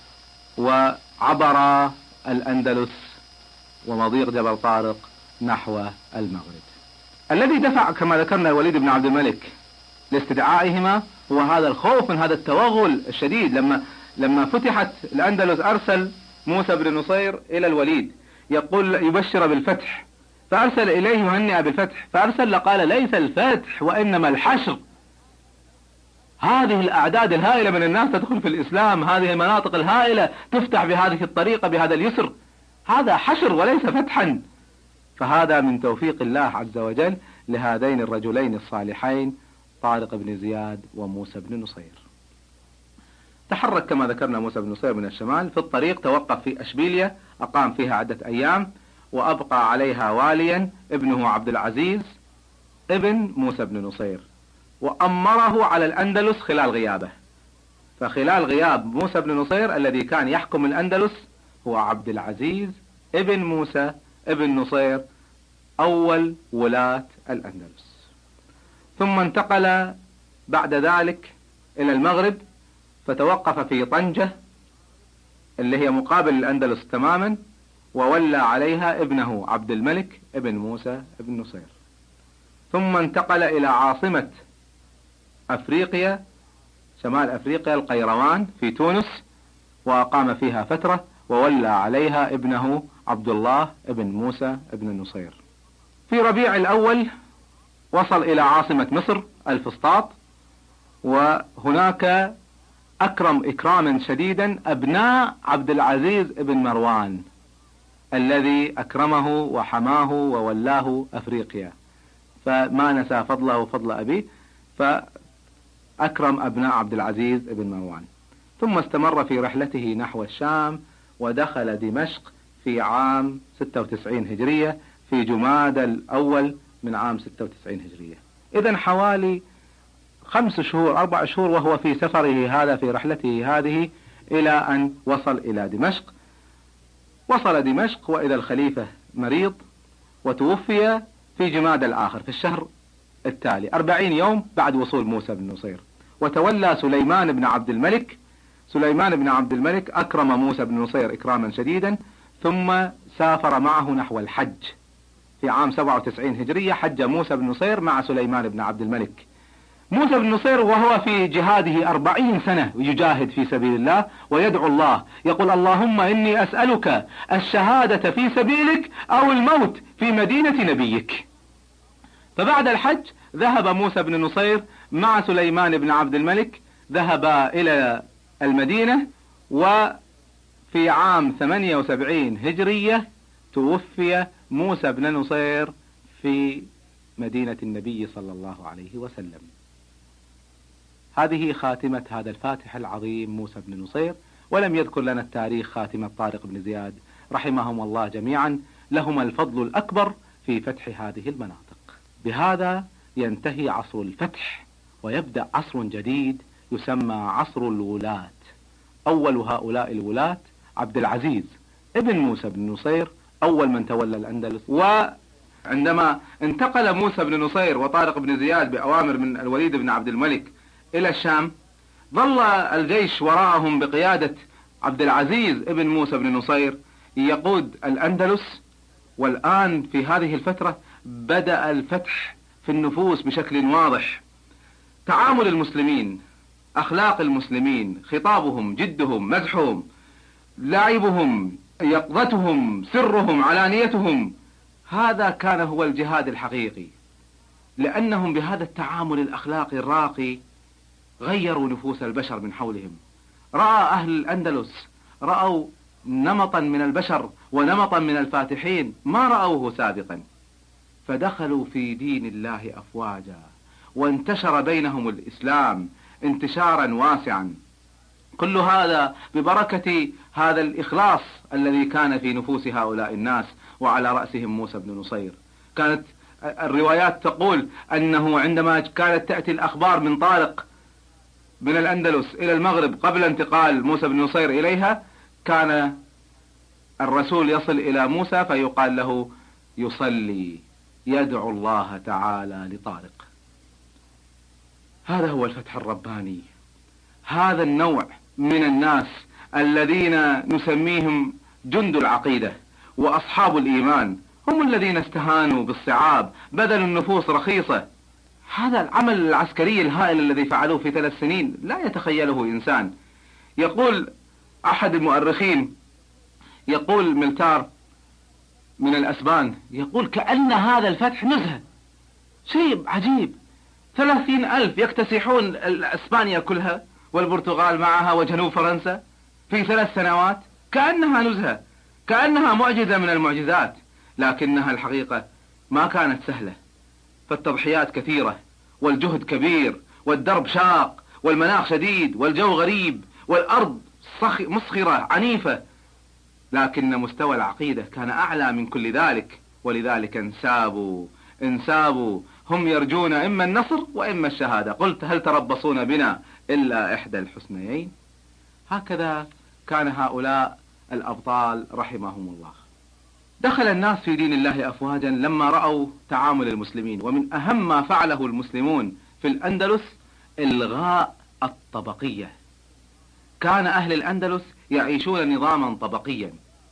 وعبر الأندلس ومضيق جبل طارق نحو المغرب. الذي دفع كما ذكرنا الوليد بن عبد الملك لاستدعائهما هو هذا الخوف من هذا التوغل الشديد. لما لما فتحت الأندلس أرسل موسى بن نصير إلى الوليد يقول يبشر بالفتح، فأرسل إليه يهنئ بالفتح، فأرسل قال ليس الفتح وإنما الحشر. هذه الأعداد الهائلة من الناس تدخل في الإسلام، هذه المناطق الهائلة تفتح بهذه الطريقة بهذا اليسر، هذا حشر وليس فتحا. فهذا من توفيق الله عز وجل لهذين الرجلين الصالحين طارق بن زياد وموسى بن نصير. تحرك كما ذكرنا موسى بن نصير من الشمال، في الطريق توقف في أشبيلية أقام فيها عدة أيام، وأبقى عليها واليا ابنه عبد العزيز ابن موسى بن نصير، وأمره على الأندلس خلال غيابه. فخلال غياب موسى بن نصير الذي كان يحكم الأندلس هو عبد العزيز ابن موسى ابن نصير أول ولاة الأندلس. ثم انتقل بعد ذلك إلى المغرب، فتوقف في طنجة اللي هي مقابل الأندلس تماما، وولى عليها ابنه عبد الملك ابن موسى ابن نصير. ثم انتقل إلى عاصمة أفريقيا شمال أفريقيا القيروان في تونس، وأقام فيها فترة، وولى عليها ابنه عبد الله ابن موسى ابن النصير. في ربيع الأول وصل إلى عاصمة مصر الفسطاط، وهناك أكرم إكراما شديدا أبناء عبد العزيز ابن مروان الذي أكرمه وحماه وولاه أفريقيا، فما نسى فضله وفضل أبيه، فأكرم أبناء عبد العزيز ابن مروان. ثم استمر في رحلته نحو الشام، ودخل دمشق في عام ستة وتسعين هجرية في جماد الأول من عام ستة وتسعين هجرية. إذن حوالي خمس شهور أربع شهور وهو في سفره هذا في رحلته هذه إلى أن وصل إلى دمشق. وصل دمشق وإذا الخليفة مريض، وتوفي في جماد الآخر في الشهر التالي أربعين يوم بعد وصول موسى بن نصير. وتولى سليمان بن عبد الملك سليمان بن عبد الملك أكرم موسى بن نصير إكراما شديدا، ثم سافر معه نحو الحج في عام سبعة وتسعين هجرية. حج موسى بن نصير مع سليمان بن عبد الملك. موسى بن نصير وهو في جهاده أربعين سنة يجاهد في سبيل الله ويدعو الله، يقول اللهم إني أسألك الشهادة في سبيلك أو الموت في مدينة نبيك. فبعد الحج ذهب موسى بن نصير مع سليمان بن عبد الملك، ذهبا إلى المدينة، وفي عام ثمانية وسبعين هجرية توفي موسى بن نصير في مدينة النبي صلى الله عليه وسلم. هذه خاتمة هذا الفاتح العظيم موسى بن نصير. ولم يذكر لنا التاريخ خاتمة طارق بن زياد رحمهم الله جميعا، لهما الفضل الأكبر في فتح هذه المناطق. بهذا ينتهي عصر الفتح ويبدأ عصر جديد يسمى عصر الولاة. أول هؤلاء الولاة عبد العزيز ابن موسى بن نصير أول من تولى الأندلس. وعندما انتقل موسى بن نصير وطارق بن زياد بأوامر من الوليد بن عبد الملك إلى الشام، ظل الجيش وراءهم بقيادة عبد العزيز ابن موسى بن نصير يقود الأندلس. والآن في هذه الفترة بدأ الفتح في النفوس بشكل واضح. تعامل المسلمين، أخلاق المسلمين، خطابهم، جدهم، مزحهم، لعبهم، يقظتهم، سرهم، علانيتهم، هذا كان هو الجهاد الحقيقي، لأنهم بهذا التعامل الأخلاقي الراقي غيروا نفوس البشر من حولهم، رأى أهل الأندلس، رأوا نمطا من البشر ونمطا من الفاتحين ما رأوه سابقا، فدخلوا في دين الله أفواجا، وانتشر بينهم الإسلام انتشارا واسعا. كل هذا ببركة هذا الإخلاص الذي كان في نفوس هؤلاء الناس، وعلى رأسهم موسى بن نصير. كانت الروايات تقول أنه عندما كانت تأتي الأخبار من طارق من الأندلس إلى المغرب قبل انتقال موسى بن نصير إليها، كان الرسول يصل إلى موسى فيقال له يصلي يدعو الله تعالى لطارق. هذا هو الفتح الرباني. هذا النوع من الناس الذين نسميهم جند العقيدة وأصحاب الإيمان هم الذين استهانوا بالصعاب، بذلوا النفوس رخيصة. هذا العمل العسكري الهائل الذي فعلوه في ثلاث سنين لا يتخيله إنسان. يقول أحد المؤرخين، يقول ملتار من الأسبان، يقول كأن هذا الفتح نزهة، شيء عجيب. ثلاثين ألف يكتسحون إسبانيا كلها والبرتغال معها وجنوب فرنسا في ثلاث سنوات، كأنها نزهة، كأنها معجزة من المعجزات. لكنها الحقيقة ما كانت سهلة، فالتضحيات كثيرة والجهد كبير والدرب شاق والمناخ شديد والجو غريب والأرض مسخرة عنيفة، لكن مستوى العقيدة كان أعلى من كل ذلك، ولذلك انسابوا انسابوا هم يرجون إما النصر وإما الشهادة. قلت هل تربصون بنا إلا إحدى الحسنيين؟ هكذا كان هؤلاء الأبطال رحمهم الله. دخل الناس في دين الله أفواجا لما رأوا تعامل المسلمين، ومن أهم ما فعله المسلمون في الأندلس إلغاء الطبقية. كان أهل الأندلس يعيشون نظاما طبقيا،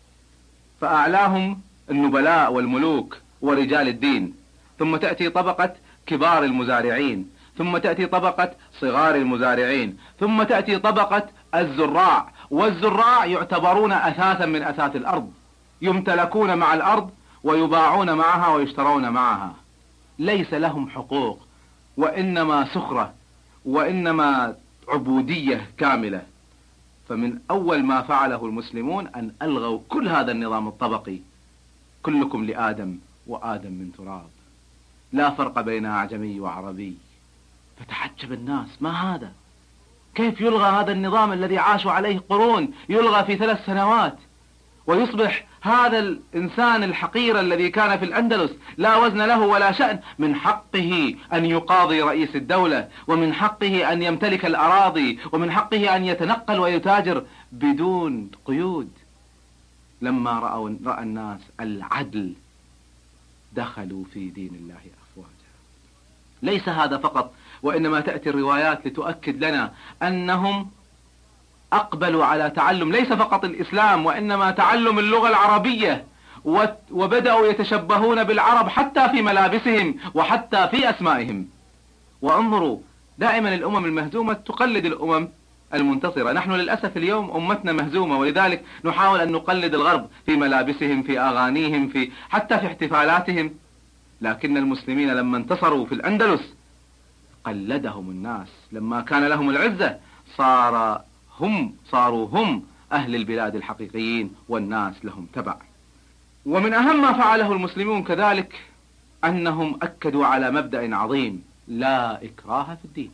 فأعلاهم النبلاء والملوك ورجال الدين، ثم تأتي طبقة كبار المزارعين، ثم تأتي طبقة صغار المزارعين، ثم تأتي طبقة الزراع. والزراع يعتبرون أثاثا من أثاث الأرض، يمتلكون مع الأرض ويباعون معها ويشترون معها، ليس لهم حقوق، وإنما سخرة وإنما عبودية كاملة. فمن أول ما فعله المسلمون أن ألغوا كل هذا النظام الطبقي. كلكم لآدم وآدم من تراب، لا فرق بين أعجمي وعربي. فتعجب الناس، ما هذا؟ كيف يلغى هذا النظام الذي عاشوا عليه قرون، يلغى في ثلاث سنوات، ويصبح هذا الإنسان الحقير الذي كان في الأندلس لا وزن له ولا شأن، من حقه أن يقاضي رئيس الدولة، ومن حقه أن يمتلك الأراضي، ومن حقه أن يتنقل ويتاجر بدون قيود. لما رأوا رأى الناس العدل دخلوا في دين الله أفواجا. ليس هذا فقط، وإنما تأتي الروايات لتؤكد لنا أنهم أقبلوا على تعلم ليس فقط الإسلام، وإنما تعلم اللغة العربية، وبدأوا يتشبهون بالعرب حتى في ملابسهم وحتى في أسمائهم. وانظروا، دائما الأمم المهزومة تقلد الأمم المنتصرة. نحن للأسف اليوم أمتنا مهزومة، ولذلك نحاول أن نقلد الغرب في ملابسهم، في أغانيهم، في حتى في احتفالاتهم. لكن المسلمين لما انتصروا في الأندلس قلدهم الناس، لما كان لهم العزة صار هم صاروا هم أهل البلاد الحقيقيين، والناس لهم تبع. ومن أهم ما فعله المسلمون كذلك أنهم أكدوا على مبدأ عظيم: لا إكراه في الدين.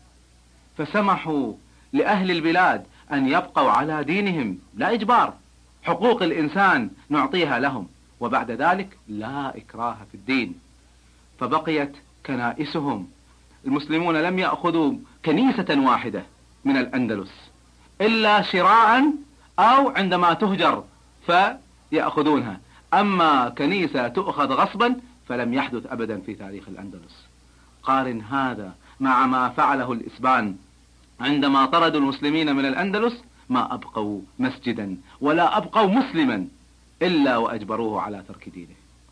فسمحوا لأهل البلاد أن يبقوا على دينهم، لا إجبار، حقوق الإنسان نعطيها لهم، وبعد ذلك لا إكراه في الدين. فبقيت كنائسهم. المسلمون لم يأخذوا كنيسة واحدة من الأندلس إلا شراء أو عندما تهجر فيأخذونها، أما كنيسة تؤخذ غصبا فلم يحدث أبدا في تاريخ الأندلس. قارن هذا مع ما فعله الإسبان عندما طردوا المسلمين من الأندلس، ما أبقوا مسجدا ولا أبقوا مسلما إلا وأجبروه على ترك دينه.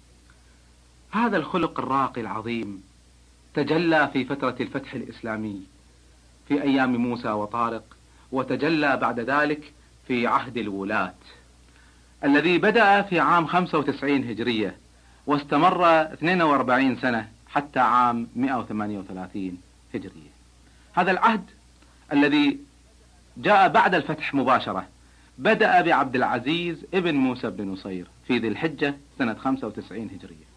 هذا الخلق الراقي العظيم تجلى في فترة الفتح الإسلامي في أيام موسى وطارق، وتجلى بعد ذلك في عهد الولاة الذي بدأ في عام خمسة وتسعين هجرية واستمر اثنين وأربعين سنة حتى عام مئة وثمانية وثلاثين هجرية. هذا العهد الذي جاء بعد الفتح مباشرة. بدأ بعبد العزيز ابن موسى بن نصير في ذي الحجة سنة خمسة وتسعين هجرية،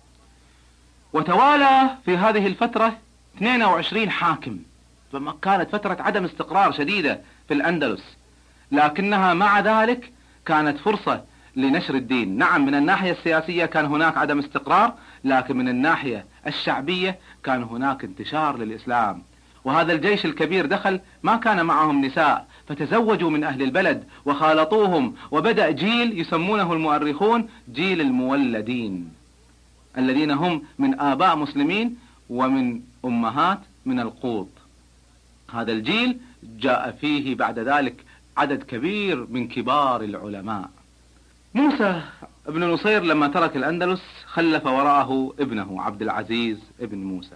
وتوالى في هذه الفترة اثنين وعشرين حاكم، فما كانت فترة عدم استقرار شديدة في الأندلس، لكنها مع ذلك كانت فرصة لنشر الدين. نعم، من الناحية السياسية كان هناك عدم استقرار، لكن من الناحية الشعبية كان هناك انتشار للإسلام. وهذا الجيش الكبير دخل، ما كان معهم نساء، فتزوجوا من أهل البلد وخالطوهم، وبدأ جيل يسمونه المؤرخون جيل المولدين، الذين هم من آباء مسلمين ومن أمهات من القوط. هذا الجيل جاء فيه بعد ذلك عدد كبير من كبار العلماء. موسى ابن نصير لما ترك الأندلس خلف وراءه ابنه عبد العزيز ابن موسى،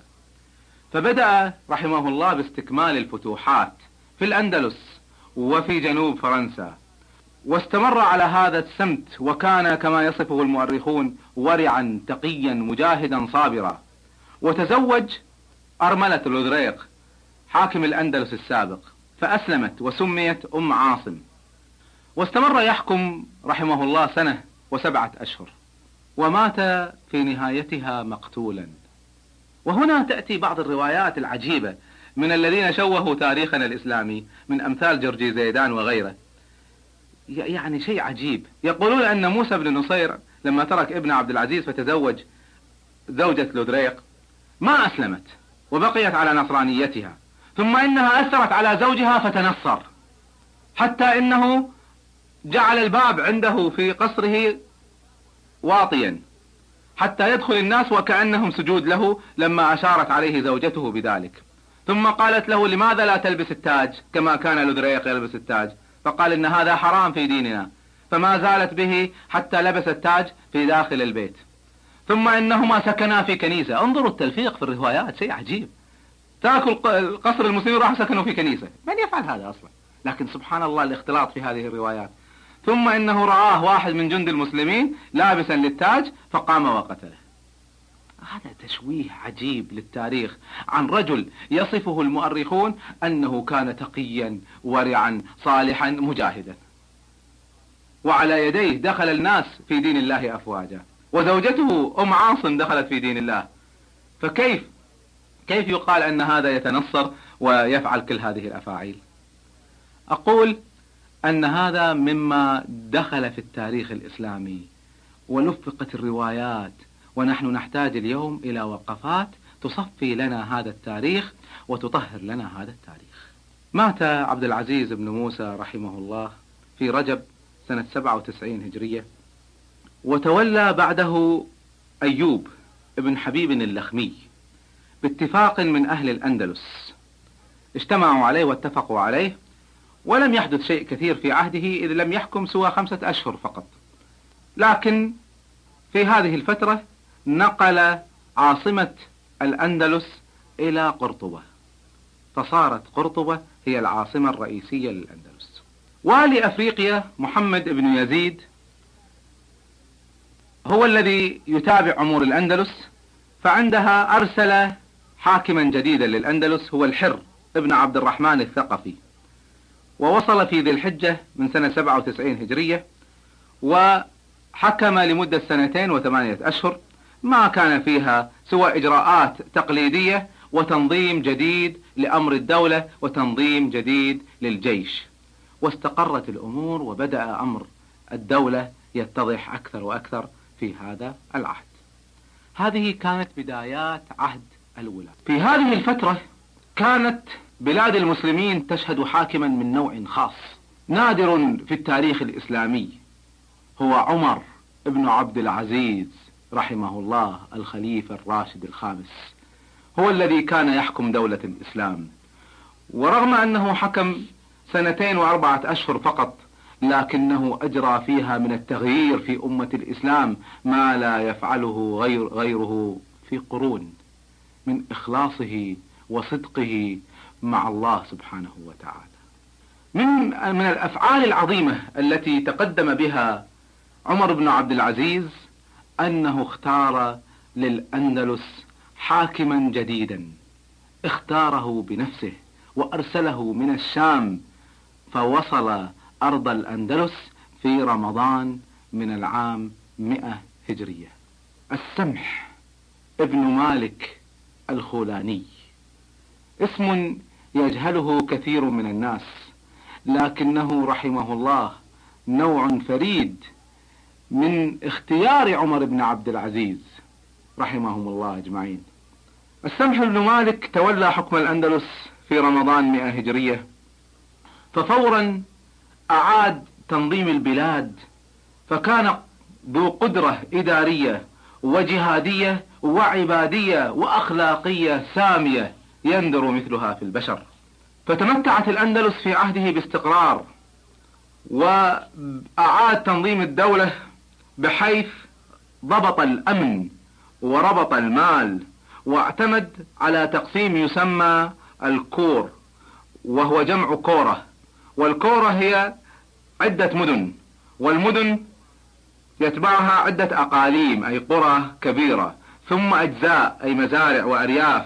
فبدأ رحمه الله باستكمال الفتوحات في الأندلس وفي جنوب فرنسا، واستمر على هذا السمت، وكان كما يصفه المؤرخون ورعا تقيا مجاهدا صابرا. وتزوج أرملة لودريق حاكم الأندلس السابق، فأسلمت وسميت أم عاصم، واستمر يحكم رحمه الله سنة وسبعة أشهر، ومات في نهايتها مقتولا. وهنا تأتي بعض الروايات العجيبة من الذين شوهوا تاريخنا الإسلامي، من أمثال جرجي زيدان وغيره. يعني شيء عجيب، يقولون أن موسى بن نصير لما ترك ابن عبد العزيز فتزوج زوجة لودريق ما أسلمت وبقيت على نصرانيتها، ثم إنها أثرت على زوجها فتنصر، حتى إنه جعل الباب عنده في قصره واطيا حتى يدخل الناس وكأنهم سجود له لما أشارت عليه زوجته بذلك. ثم قالت له: لماذا لا تلبس التاج كما كان لودريق يلبس التاج؟ فقال: إن هذا حرام في ديننا، فما زالت به حتى لبس التاج في داخل البيت. ثم إنهما سكنا في كنيسة. انظروا التلفيق في الروايات، شيء عجيب. تركوا القصر المسلمين وراحوا سكنوا في كنيسة. من يفعل هذا أصلا؟ لكن سبحان الله الاختلاط في هذه الروايات. ثم إنه رآه واحد من جند المسلمين لابسا للتاج فقام وقتله. هذا تشويه عجيب للتاريخ عن رجل يصفه المؤرخون أنه كان تقيا ورعا صالحا مجاهدا، وعلى يديه دخل الناس في دين الله أفواجا، وزوجته أم عاصم دخلت في دين الله. فكيف كيف يقال أن هذا يتنصر ويفعل كل هذه الأفاعيل؟ أقول أن هذا مما دخل في التاريخ الإسلامي ولفقت الروايات، ونحن نحتاج اليوم إلى وقفات تصفي لنا هذا التاريخ وتطهر لنا هذا التاريخ. مات عبد العزيز بن موسى رحمه الله في رجب سنة سبعة وتسعين هجرية، وتولى بعده أيوب ابن حبيب اللخمي باتفاق من أهل الأندلس، اجتمعوا عليه واتفقوا عليه، ولم يحدث شيء كثير في عهده إذ لم يحكم سوى خمسة أشهر فقط. لكن في هذه الفترة نقل عاصمة الأندلس إلى قرطبة، فصارت قرطبة هي العاصمة الرئيسية للأندلس. والي أفريقيا محمد بن يزيد هو الذي يتابع أمور الأندلس، فعندها أرسل حاكما جديدا للأندلس هو الحر ابن عبد الرحمن الثقفي، ووصل في ذي الحجة من سنة سبعة وتسعين هجرية، وحكم لمدة سنتين وثمانية أشهر ما كان فيها سوى إجراءات تقليدية وتنظيم جديد لأمر الدولة وتنظيم جديد للجيش، واستقرت الأمور وبدأ أمر الدولة يتضح أكثر وأكثر في هذا العهد. هذه كانت بدايات عهد الولاة. في هذه الفترة كانت بلاد المسلمين تشهد حاكما من نوع خاص نادر في التاريخ الإسلامي، هو عمر ابن عبد العزيز رحمه الله الخليفة الراشد الخامس، هو الذي كان يحكم دولة الإسلام. ورغم أنه حكم سنتين وأربعة أشهر فقط، لكنه أجرى فيها من التغيير في أمة الإسلام ما لا يفعله غير غيره في قرون، من إخلاصه وصدقه مع الله سبحانه وتعالى. من من الأفعال العظيمة التي تقدم بها عمر بن عبد العزيز أنه اختار للأندلس حاكما جديدا، اختاره بنفسه وأرسله من الشام، فوصل أرض الأندلس في رمضان من العام مئة هجرية. السمح ابن مالك الخولاني اسم يجهله كثير من الناس، لكنه رحمه الله نوع فريد من اختيار عمر بن عبد العزيز رحمهم الله أجمعين. السمح بن مالك تولى حكم الأندلس في رمضان مئة هجرية، ففورا أعاد تنظيم البلاد، فكان ذو قدرة إدارية وجهادية وعبادية وأخلاقية سامية يندر مثلها في البشر. فتمتعت الأندلس في عهده باستقرار، وأعاد تنظيم الدولة بحيث ضبط الأمن وربط المال، واعتمد على تقسيم يسمى الكور، وهو جمع كورة، والكورة هي عدة مدن، والمدن يتبعها عدة أقاليم أي قرى كبيرة، ثم أجزاء أي مزارع وأرياف،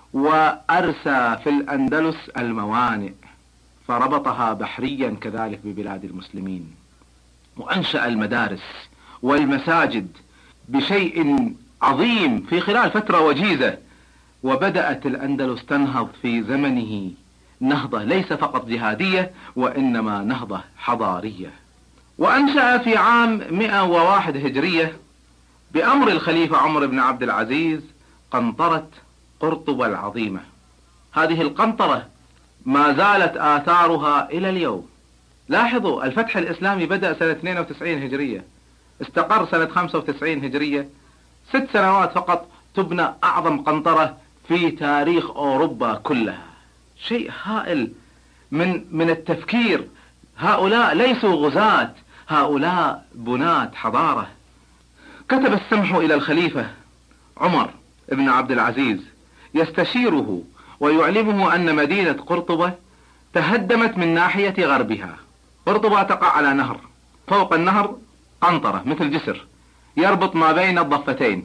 وأرسى في الأندلس الموانئ فربطها بحريا كذلك ببلاد المسلمين، وأنشأ المدارس والمساجد بشيء عظيم في خلال فترة وجيزة. وبدأت الأندلس تنهض في زمنه نهضة ليس فقط جهادية، وإنما نهضة حضارية. وأنشأ في عام مئة وواحد هجرية بأمر الخليفة عمر بن عبد العزيز قنطرة قرطبة العظيمة. هذه القنطرة ما زالت آثارها إلى اليوم. لاحظوا الفتح الإسلامي بدأ سنة اثنين وتسعين هجرية، استقر سنة خمسة وتسعين هجرية، ست سنوات فقط تبنى أعظم قنطرة في تاريخ أوروبا كلها. شيء هائل من من التفكير. هؤلاء ليسوا غزاة، هؤلاء بناة حضارة. كتب السمح إلى الخليفة عمر بن عبد العزيز يستشيره ويعلمه أن مدينة قرطبة تهدمت من ناحية غربها. قرطبة تقع على نهر، فوق النهر قنطرة مثل جسر يربط ما بين الضفتين،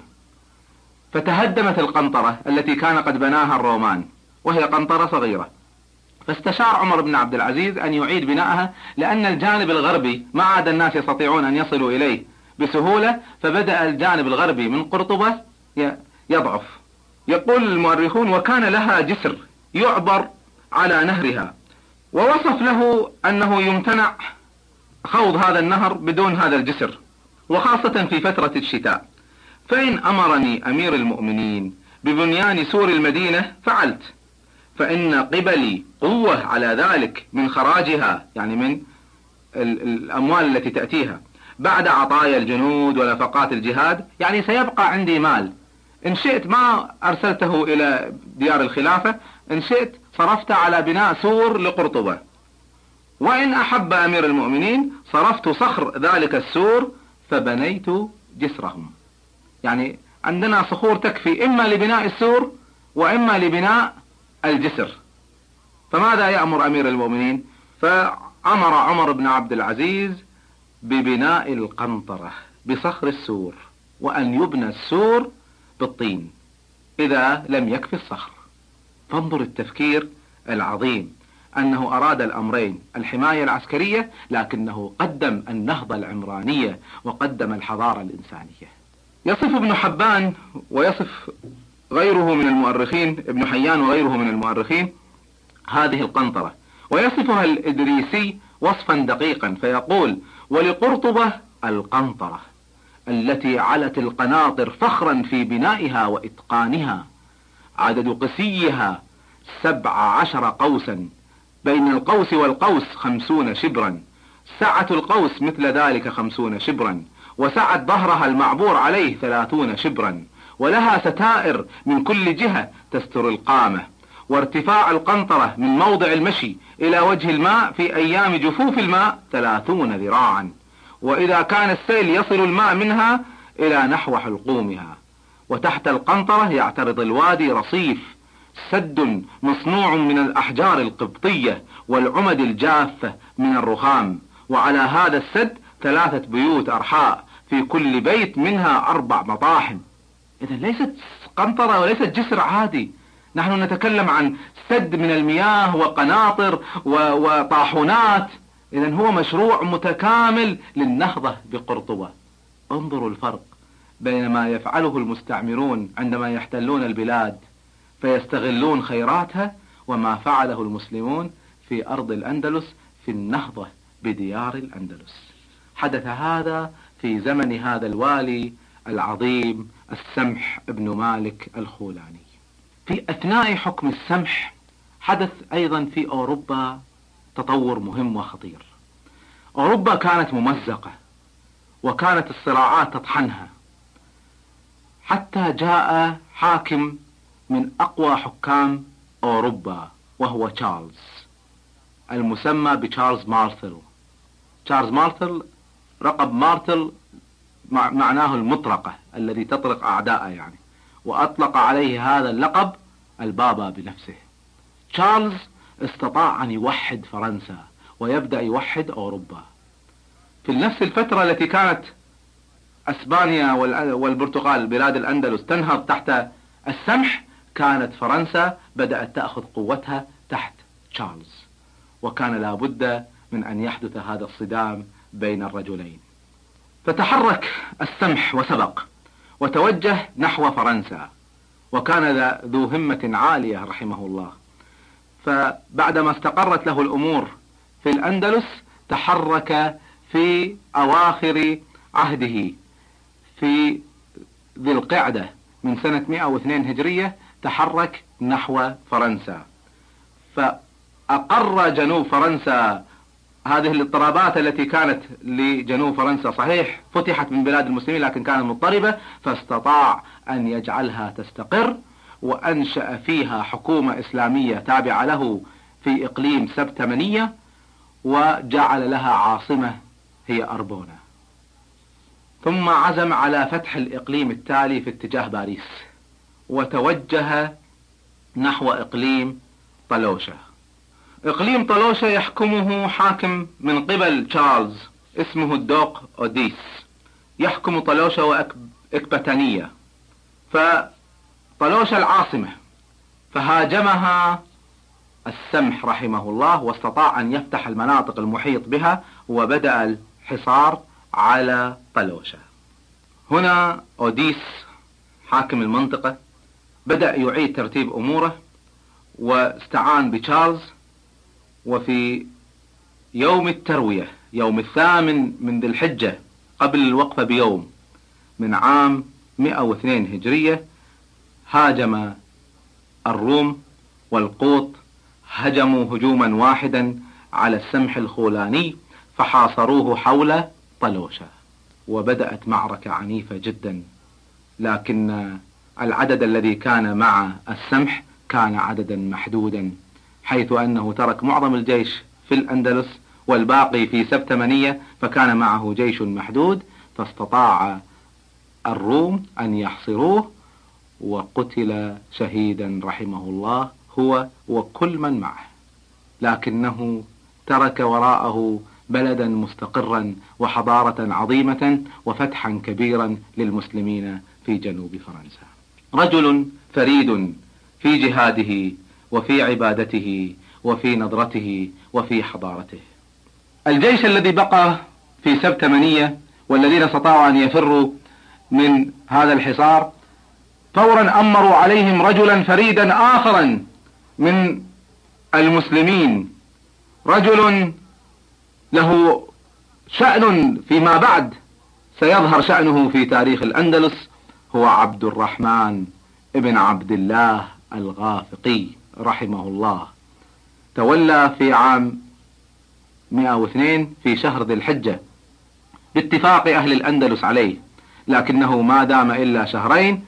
فتهدمت القنطرة التي كان قد بناها الرومان، وهي قنطرة صغيرة. فاستشار عمر بن عبد العزيز أن يعيد بناءها، لأن الجانب الغربي ما عاد الناس يستطيعون أن يصلوا إليه بسهولة، فبدأ الجانب الغربي من قرطبة يضعف. يقول المؤرخون وكان لها جسر يعبر على نهرها، ووصف له أنه يمتنع خوض هذا النهر بدون هذا الجسر، وخاصة في فترة الشتاء. فإن أمرني أمير المؤمنين ببنيان سور المدينة فعلت، فإن قبلي قوة على ذلك من خراجها، يعني من الأموال التي تأتيها بعد عطايا الجنود ونفقات الجهاد، يعني سيبقى عندي مال. إن شئت ما أرسلته إلى ديار الخلافة، إن شئت صرفت على بناء سور لقرطبة، وإن أحب أمير المؤمنين صرفت صخر ذلك السور فبنيت جسرهم. يعني عندنا صخور تكفي إما لبناء السور وإما لبناء الجسر. فماذا يأمر أمير المؤمنين؟ فأمر عمر بن عبد العزيز ببناء القنطرة بصخر السور، وأن يبنى السور بالطين إذا لم يكفي الصخر. فانظر التفكير العظيم، أنه أراد الأمرين، الحماية العسكرية لكنه قدم النهضة العمرانية وقدم الحضارة الإنسانية. يصف ابن حبان ويصف غيره من المؤرخين، ابن حيان وغيره من المؤرخين، هذه القنطرة، ويصفها الإدريسي وصفا دقيقا فيقول: ولقرطبة القنطرة التي علت القناطر فخرا في بنائها وإتقانها، عدد قسيها سبع عشر قوسا، بين القوس والقوس خمسون شبرا، سعة القوس مثل ذلك خمسون شبرا، وسعة ظهرها المعبور عليه ثلاثون شبرا، ولها ستائر من كل جهة تستر القامة، وارتفاع القنطرة من موضع المشي إلى وجه الماء في أيام جفوف الماء ثلاثون ذراعا، وإذا كان السيل يصل الماء منها إلى نحو حلقومها. وتحت القنطرة يعترض الوادي رصيف، سد مصنوع من الأحجار القبطية والعمد الجافة من الرخام، وعلى هذا السد ثلاثة بيوت أرحاء، في كل بيت منها أربع مطاحن. إذن ليست قنطرة وليست جسر عادي، نحن نتكلم عن سد من المياه وقناطر وطاحونات. إذن هو مشروع متكامل للنهضة بقرطبة. انظروا الفرق بين ما يفعله المستعمرون عندما يحتلون البلاد فيستغلون خيراتها، وما فعله المسلمون في أرض الأندلس في النهضة بديار الأندلس. حدث هذا في زمن هذا الوالي العظيم السمح ابن مالك الخولاني. في أثناء حكم السمح حدث أيضا في أوروبا تطور مهم وخطير. أوروبا كانت ممزقة وكانت الصراعات تطحنها، حتى جاء حاكم من أقوى حكام أوروبا وهو تشارلز، المسمى بتشارلز مارتل. تشارلز مارتل، رقب مارتل معناه المطرقة، الذي تطرق أعداءه يعني، وأطلق عليه هذا اللقب البابا بنفسه. تشارلز استطاع أن يوحد فرنسا ويبدأ يوحد أوروبا. في نفس الفترة التي كانت أسبانيا والبرتغال بلاد الأندلس تنهض تحت السمح، كانت فرنسا بدأت تأخذ قوتها تحت تشارلز، وكان لابد من أن يحدث هذا الصدام بين الرجلين. فتحرك السمح وسبق وتوجه نحو فرنسا، وكان ذو همة عالية رحمه الله. فبعدما استقرت له الأمور في الأندلس تحرك في أواخر عهده في ذي القعدة من سنة مئة واثنين هجرية، تحرك نحو فرنسا، فأقر جنوب فرنسا هذه الاضطرابات التي كانت لجنوب فرنسا. صحيح فتحت من بلاد المسلمين لكن كانت مضطربة، فاستطاع أن يجعلها تستقر، وأنشأ فيها حكومة إسلامية تابعة له في إقليم سبتمنية، وجعل لها عاصمة هي أربونة. ثم عزم على فتح الإقليم التالي في اتجاه باريس، وتوجه نحو إقليم طلوشة. إقليم طلوشة يحكمه حاكم من قبل تشارلز اسمه الدوق أوديس، يحكم طلوشة وإكبتانية. فطلوشة العاصمة، فهاجمها السمح رحمه الله، واستطاع أن يفتح المناطق المحيط بها، وبدأ الحصار على طلوشة. هنا أوديس حاكم المنطقة بدأ يعيد ترتيب أموره، واستعان بتشارلز. وفي يوم التروية، يوم الثامن من ذي الحجة قبل الوقفة بيوم من عام مئة واثنين هجرية، هاجم الروم والقوط، هجموا هجوما واحدا على السمح الخولاني، فحاصروه حول طلوشة، وبدأت معركة عنيفة جدا. لكن العدد الذي كان مع السمح كان عددا محدودا، حيث أنه ترك معظم الجيش في الأندلس والباقي في سبتمنية، فكان معه جيش محدود، فاستطاع الروم أن يحصروه، وقتل شهيدا رحمه الله هو وكل من معه. لكنه ترك وراءه بلدا مستقرا وحضارة عظيمة وفتحا كبيرا للمسلمين في جنوب فرنسا. رجل فريد في جهاده وفي عبادته وفي نظرته وفي حضارته. الجيش الذي بقى في سبتمنية والذين استطاعوا أن يفروا من هذا الحصار، فورا أمروا عليهم رجلا فريدا آخرا من المسلمين، رجل له شأن فيما بعد سيظهر شأنه في تاريخ الأندلس، هو عبد الرحمن ابن عبد الله الغافقي رحمه الله. تولى في عام مئة واثنين في شهر ذي الحجة باتفاق أهل الأندلس عليه، لكنه ما دام إلا شهرين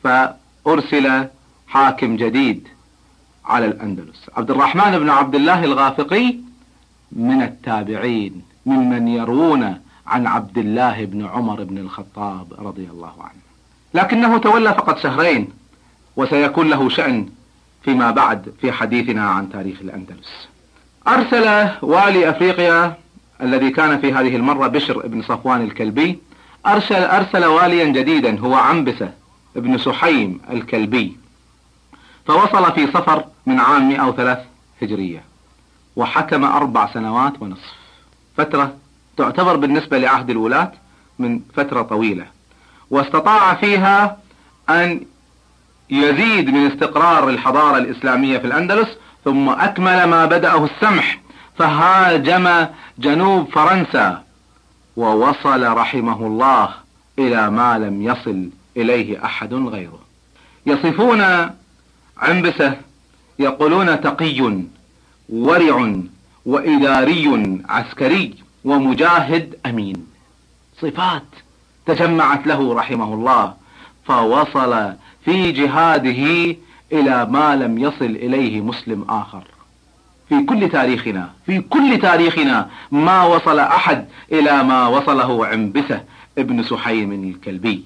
فأرسل حاكم جديد على الأندلس. عبد الرحمن بن عبد الله الغافقي من التابعين ممن يروون عن عبد الله بن عمر بن الخطاب رضي الله عنه، لكنه تولى فقط شهرين، وسيكون له شأن فيما بعد في حديثنا عن تاريخ الأندلس. أرسل والي أفريقيا الذي كان في هذه المرة بشر بن صفوان الكلبي، أرسل, أرسل واليا جديدا هو عنبسة بن سحيم الكلبي. فوصل في صفر من عام مئة وثلاث هجرية، وحكم أربع سنوات ونصف، فترة تعتبر بالنسبة لعهد الولاة من فترة طويلة، واستطاع فيها أن يزيد من استقرار الحضارة الإسلامية في الأندلس، ثم أكمل ما بدأه السمح فهاجم جنوب فرنسا، ووصل رحمه الله إلى ما لم يصل إليه أحد غيره. يصفون عنبسة يقولون تقي ورع وإداري عسكري ومجاهد أمين، صفات تجمعت له رحمه الله، فوصل في جهاده إلى ما لم يصل إليه مسلم آخر في كل تاريخنا. في كل تاريخنا ما وصل أحد إلى ما وصله عنبسة ابن سحيم الكلبي.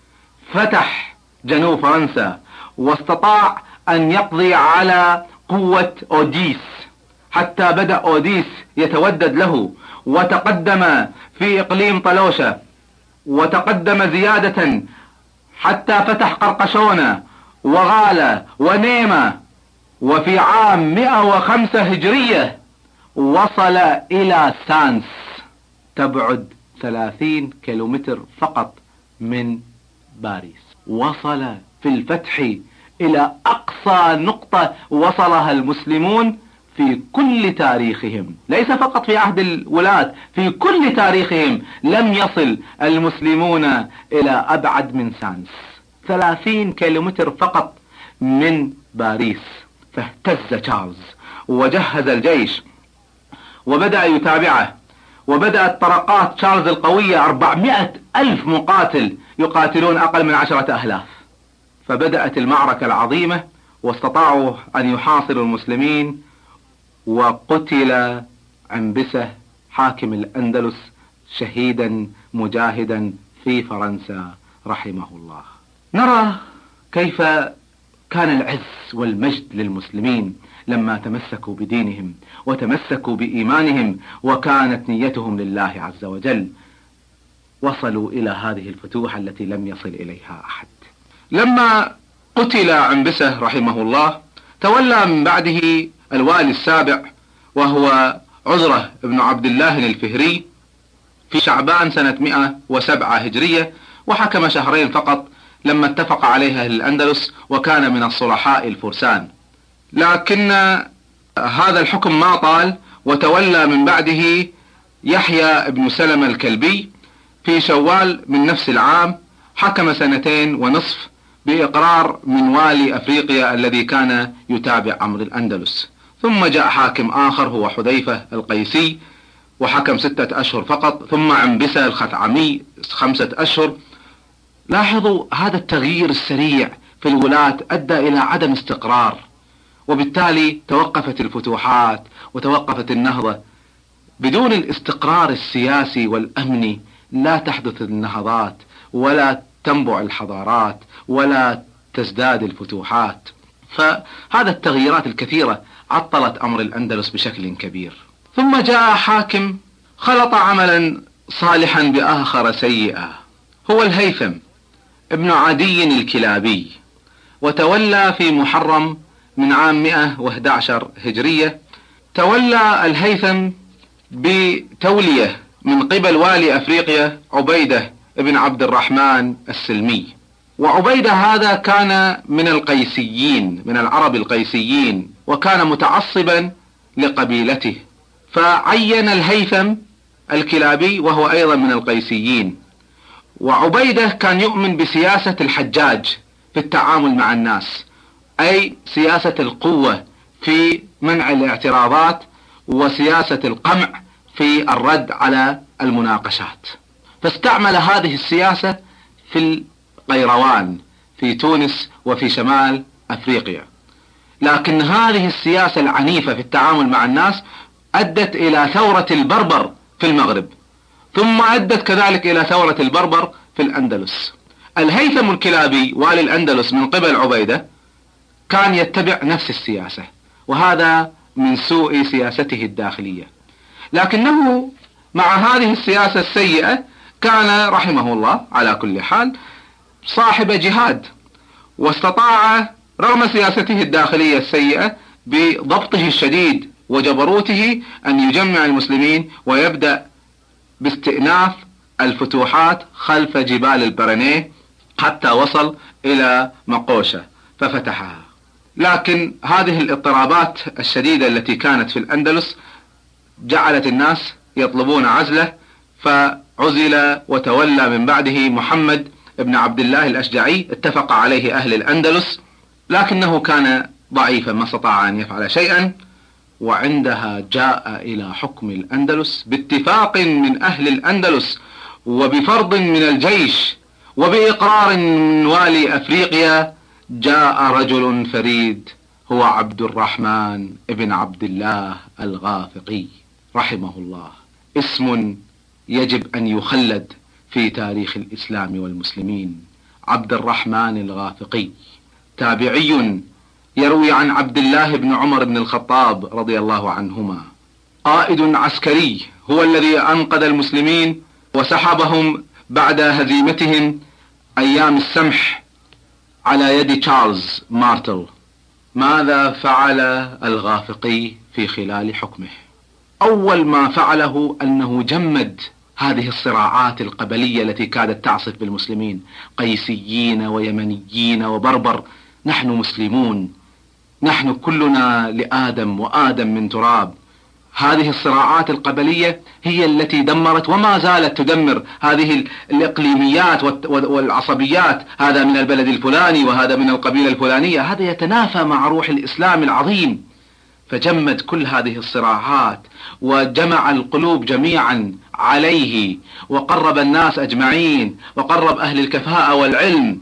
فتح جنوب فرنسا واستطاع أن يقضي على قوة أوديس، حتى بدأ أوديس يتودد له، وتقدم في إقليم طلوشة، وتقدم زيادة حتى فتح قرقشونة وغالة ونيمة. وفي عام مئة وخمسة هجرية وصل إلى سانس، تبعد ثلاثين كيلومتر فقط من باريس. وصل في الفتح إلى أقصى نقطة وصلها المسلمون في كل تاريخهم، ليس فقط في عهد الولاة، في كل تاريخهم لم يصل المسلمون إلى أبعد من سانس، ثلاثين كيلومتر فقط من باريس. فاهتز تشارلز وجهز الجيش وبدأ يتابعه، وبدأت طرقات تشارلز القوية أربعمائة ألف مقاتل يقاتلون أقل من عشرة ألاف. فبدأت المعركة العظيمة، واستطاعوا أن يحاصروا المسلمين، وقتل عنبسة حاكم الأندلس شهيدا مجاهدا في فرنسا رحمه الله. نرى كيف كان العز والمجد للمسلمين لما تمسكوا بدينهم وتمسكوا بإيمانهم، وكانت نيتهم لله عز وجل. وصلوا إلى هذه الفتوح التي لم يصل إليها أحد. لما قتل عنبسة رحمه الله، تولى من بعده الوالي السابع وهو عذرة بن عبد الله الفهري في شعبان سنة مئة وسبعة هجرية، وحكم شهرين فقط لما اتفق عليها أهل الأندلس، وكان من الصلحاء الفرسان. لكن هذا الحكم ما طال، وتولى من بعده يحيى بن سلمة الكلبي في شوال من نفس العام، حكم سنتين ونصف بإقرار من والي أفريقيا الذي كان يتابع أمر الأندلس. ثم جاء حاكم آخر هو حذيفة القيسي وحكم ستة أشهر فقط، ثم عنبسة الخثعمي خمسة أشهر. لاحظوا هذا التغيير السريع في الولاة أدى إلى عدم استقرار، وبالتالي توقفت الفتوحات وتوقفت النهضة. بدون الاستقرار السياسي والأمني لا تحدث النهضات، ولا تنبع الحضارات، ولا تزداد الفتوحات. فهذا التغييرات الكثيرة عطلت أمر الأندلس بشكل كبير. ثم جاء حاكم خلط عملا صالحا بآخر سيئا، هو الهيثم ابن عدي الكلابي، وتولى في محرم من عام مئة وأحد عشر هجرية. تولى الهيثم بتولية من قبل والي أفريقيا عبيدة ابن عبد الرحمن السلمي، وعبيدة هذا كان من القيسيين، من العرب القيسيين، وكان متعصبا لقبيلته، فعين الهيثم الكلابي وهو أيضا من القيسيين. وعبيدة كان يؤمن بسياسة الحجاج في التعامل مع الناس، أي سياسة القوة في منع الاعتراضات، وسياسة القمع في الرد على المناقشات. فاستعمل هذه السياسة في القيروان في تونس وفي شمال أفريقيا. لكن هذه السياسة العنيفة في التعامل مع الناس أدت إلى ثورة البربر في المغرب، ثم أدت كذلك إلى ثورة البربر في الأندلس. الهيثم الكلابي والي الأندلس من قبل عبيدة كان يتبع نفس السياسة، وهذا من سوء سياسته الداخلية. لكنه مع هذه السياسة السيئة كان رحمه الله على كل حال صاحب جهاد، واستطاع رغم سياسته الداخلية السيئة بضبطه الشديد وجبروته أن يجمع المسلمين ويبدأ باستئناف الفتوحات خلف جبال البرنيه حتى وصل إلى مقوشة ففتحها. لكن هذه الاضطرابات الشديدة التي كانت في الأندلس جعلت الناس يطلبون عزله، فعزل وتولى من بعده محمد بن عبد الله الأشجعي. اتفق عليه أهل الأندلس لكنه كان ضعيفا ما استطاع أن يفعل شيئا، وعندها جاء إلى حكم الأندلس باتفاق من أهل الأندلس وبفرض من الجيش وبإقرار من والي أفريقيا. جاء رجل فريد هو عبد الرحمن بن عبد الله الغافقي رحمه الله، اسم يجب أن يخلد في تاريخ الإسلام والمسلمين. عبد الرحمن الغافقي تابعي يروي عن عبد الله بن عمر بن الخطاب رضي الله عنهما، قائد عسكري هو الذي أنقذ المسلمين وسحبهم بعد هزيمتهم أيام السمح على يد تشارلز مارتل. ماذا فعل الغافقي في خلال حكمه؟ أول ما فعله أنه جمد هذه الصراعات القبلية التي كادت تعصف بالمسلمين، قيسيين ويمنيين وبربر. نحن مسلمون، نحن كلنا لآدم وآدم من تراب. هذه الصراعات القبلية هي التي دمرت وما زالت تدمر هذه الإقليميات والعصبيات، هذا من البلد الفلاني وهذا من القبيلة الفلانية، هذا يتنافى مع روح الإسلام العظيم. فجمد كل هذه الصراعات وجمع القلوب جميعا عليه، وقرب الناس أجمعين وقرب أهل الكفاءة والعلم،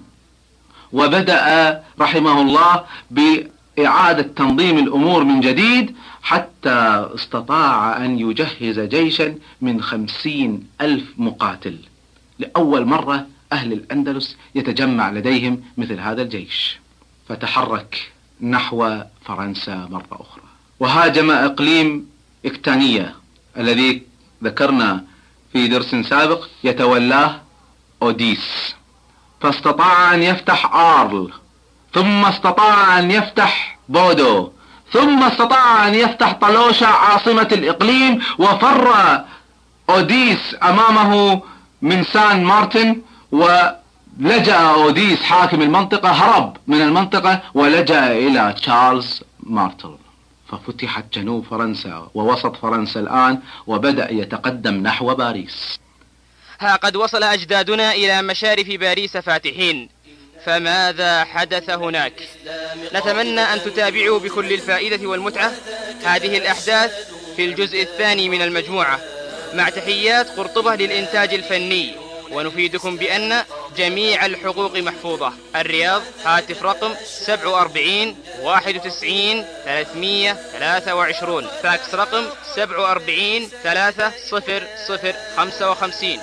وبدأ رحمه الله بإعادة تنظيم الأمور من جديد حتى استطاع أن يجهز جيشا من خمسين ألف مقاتل. لأول مرة أهل الأندلس يتجمع لديهم مثل هذا الجيش، فتحرك نحو فرنسا مرة أخرى وهاجم إقليم إكتانية الذي ذكرنا في درس سابق يتولاه أوديس، فاستطاع أن يفتح آرل، ثم استطاع أن يفتح بودو، ثم استطاع أن يفتح طلوشة عاصمة الإقليم. وفر أوديس أمامه من سان مارتن، ولجأ أوديس حاكم المنطقة، هرب من المنطقة ولجأ إلى تشارلز مارتل، ففتحت جنوب فرنسا ووسط فرنسا الآن، وبدأ يتقدم نحو باريس. ها قد وصل أجدادنا إلى مشارف باريس فاتحين، فماذا حدث هناك؟ نتمنى أن تتابعوا بكل الفائدة والمتعة هذه الأحداث في الجزء الثاني من المجموعة، مع تحيات قرطبة للإنتاج الفني. ونفيدكم بأن جميع الحقوق محفوظة. الرياض، هاتف رقم سبعة وأربعين واحد وتسعين ثلاثمية ثلاثة وعشرين، فاكس رقم سبعة وأربعين ثلاثة صفر صفر خمسة وخمسين.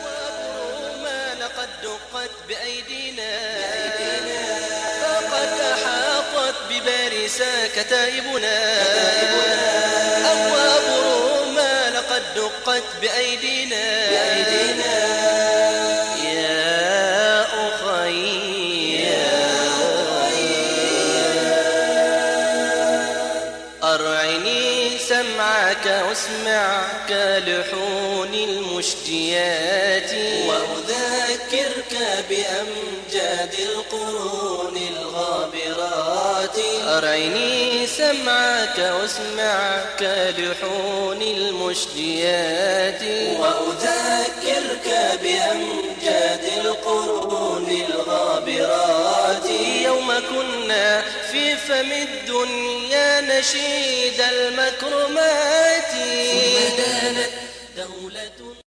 لقد دقت بأيدينا فقد أحاطت بباريس كتائبنا. أبواب روما لقد دقت بأيدينا. يا أخي أرعني سمعك واسمع كلحون المشجيات، وأذكرك بأمجاد القرون الغابرات. أرعني سمعك واسمع كلحون المشجيات، وأذكرك بأمجاد القرون الغابرات. يوم كنا في فم الدنيا نشيد المكرمات، ثم دانت دولة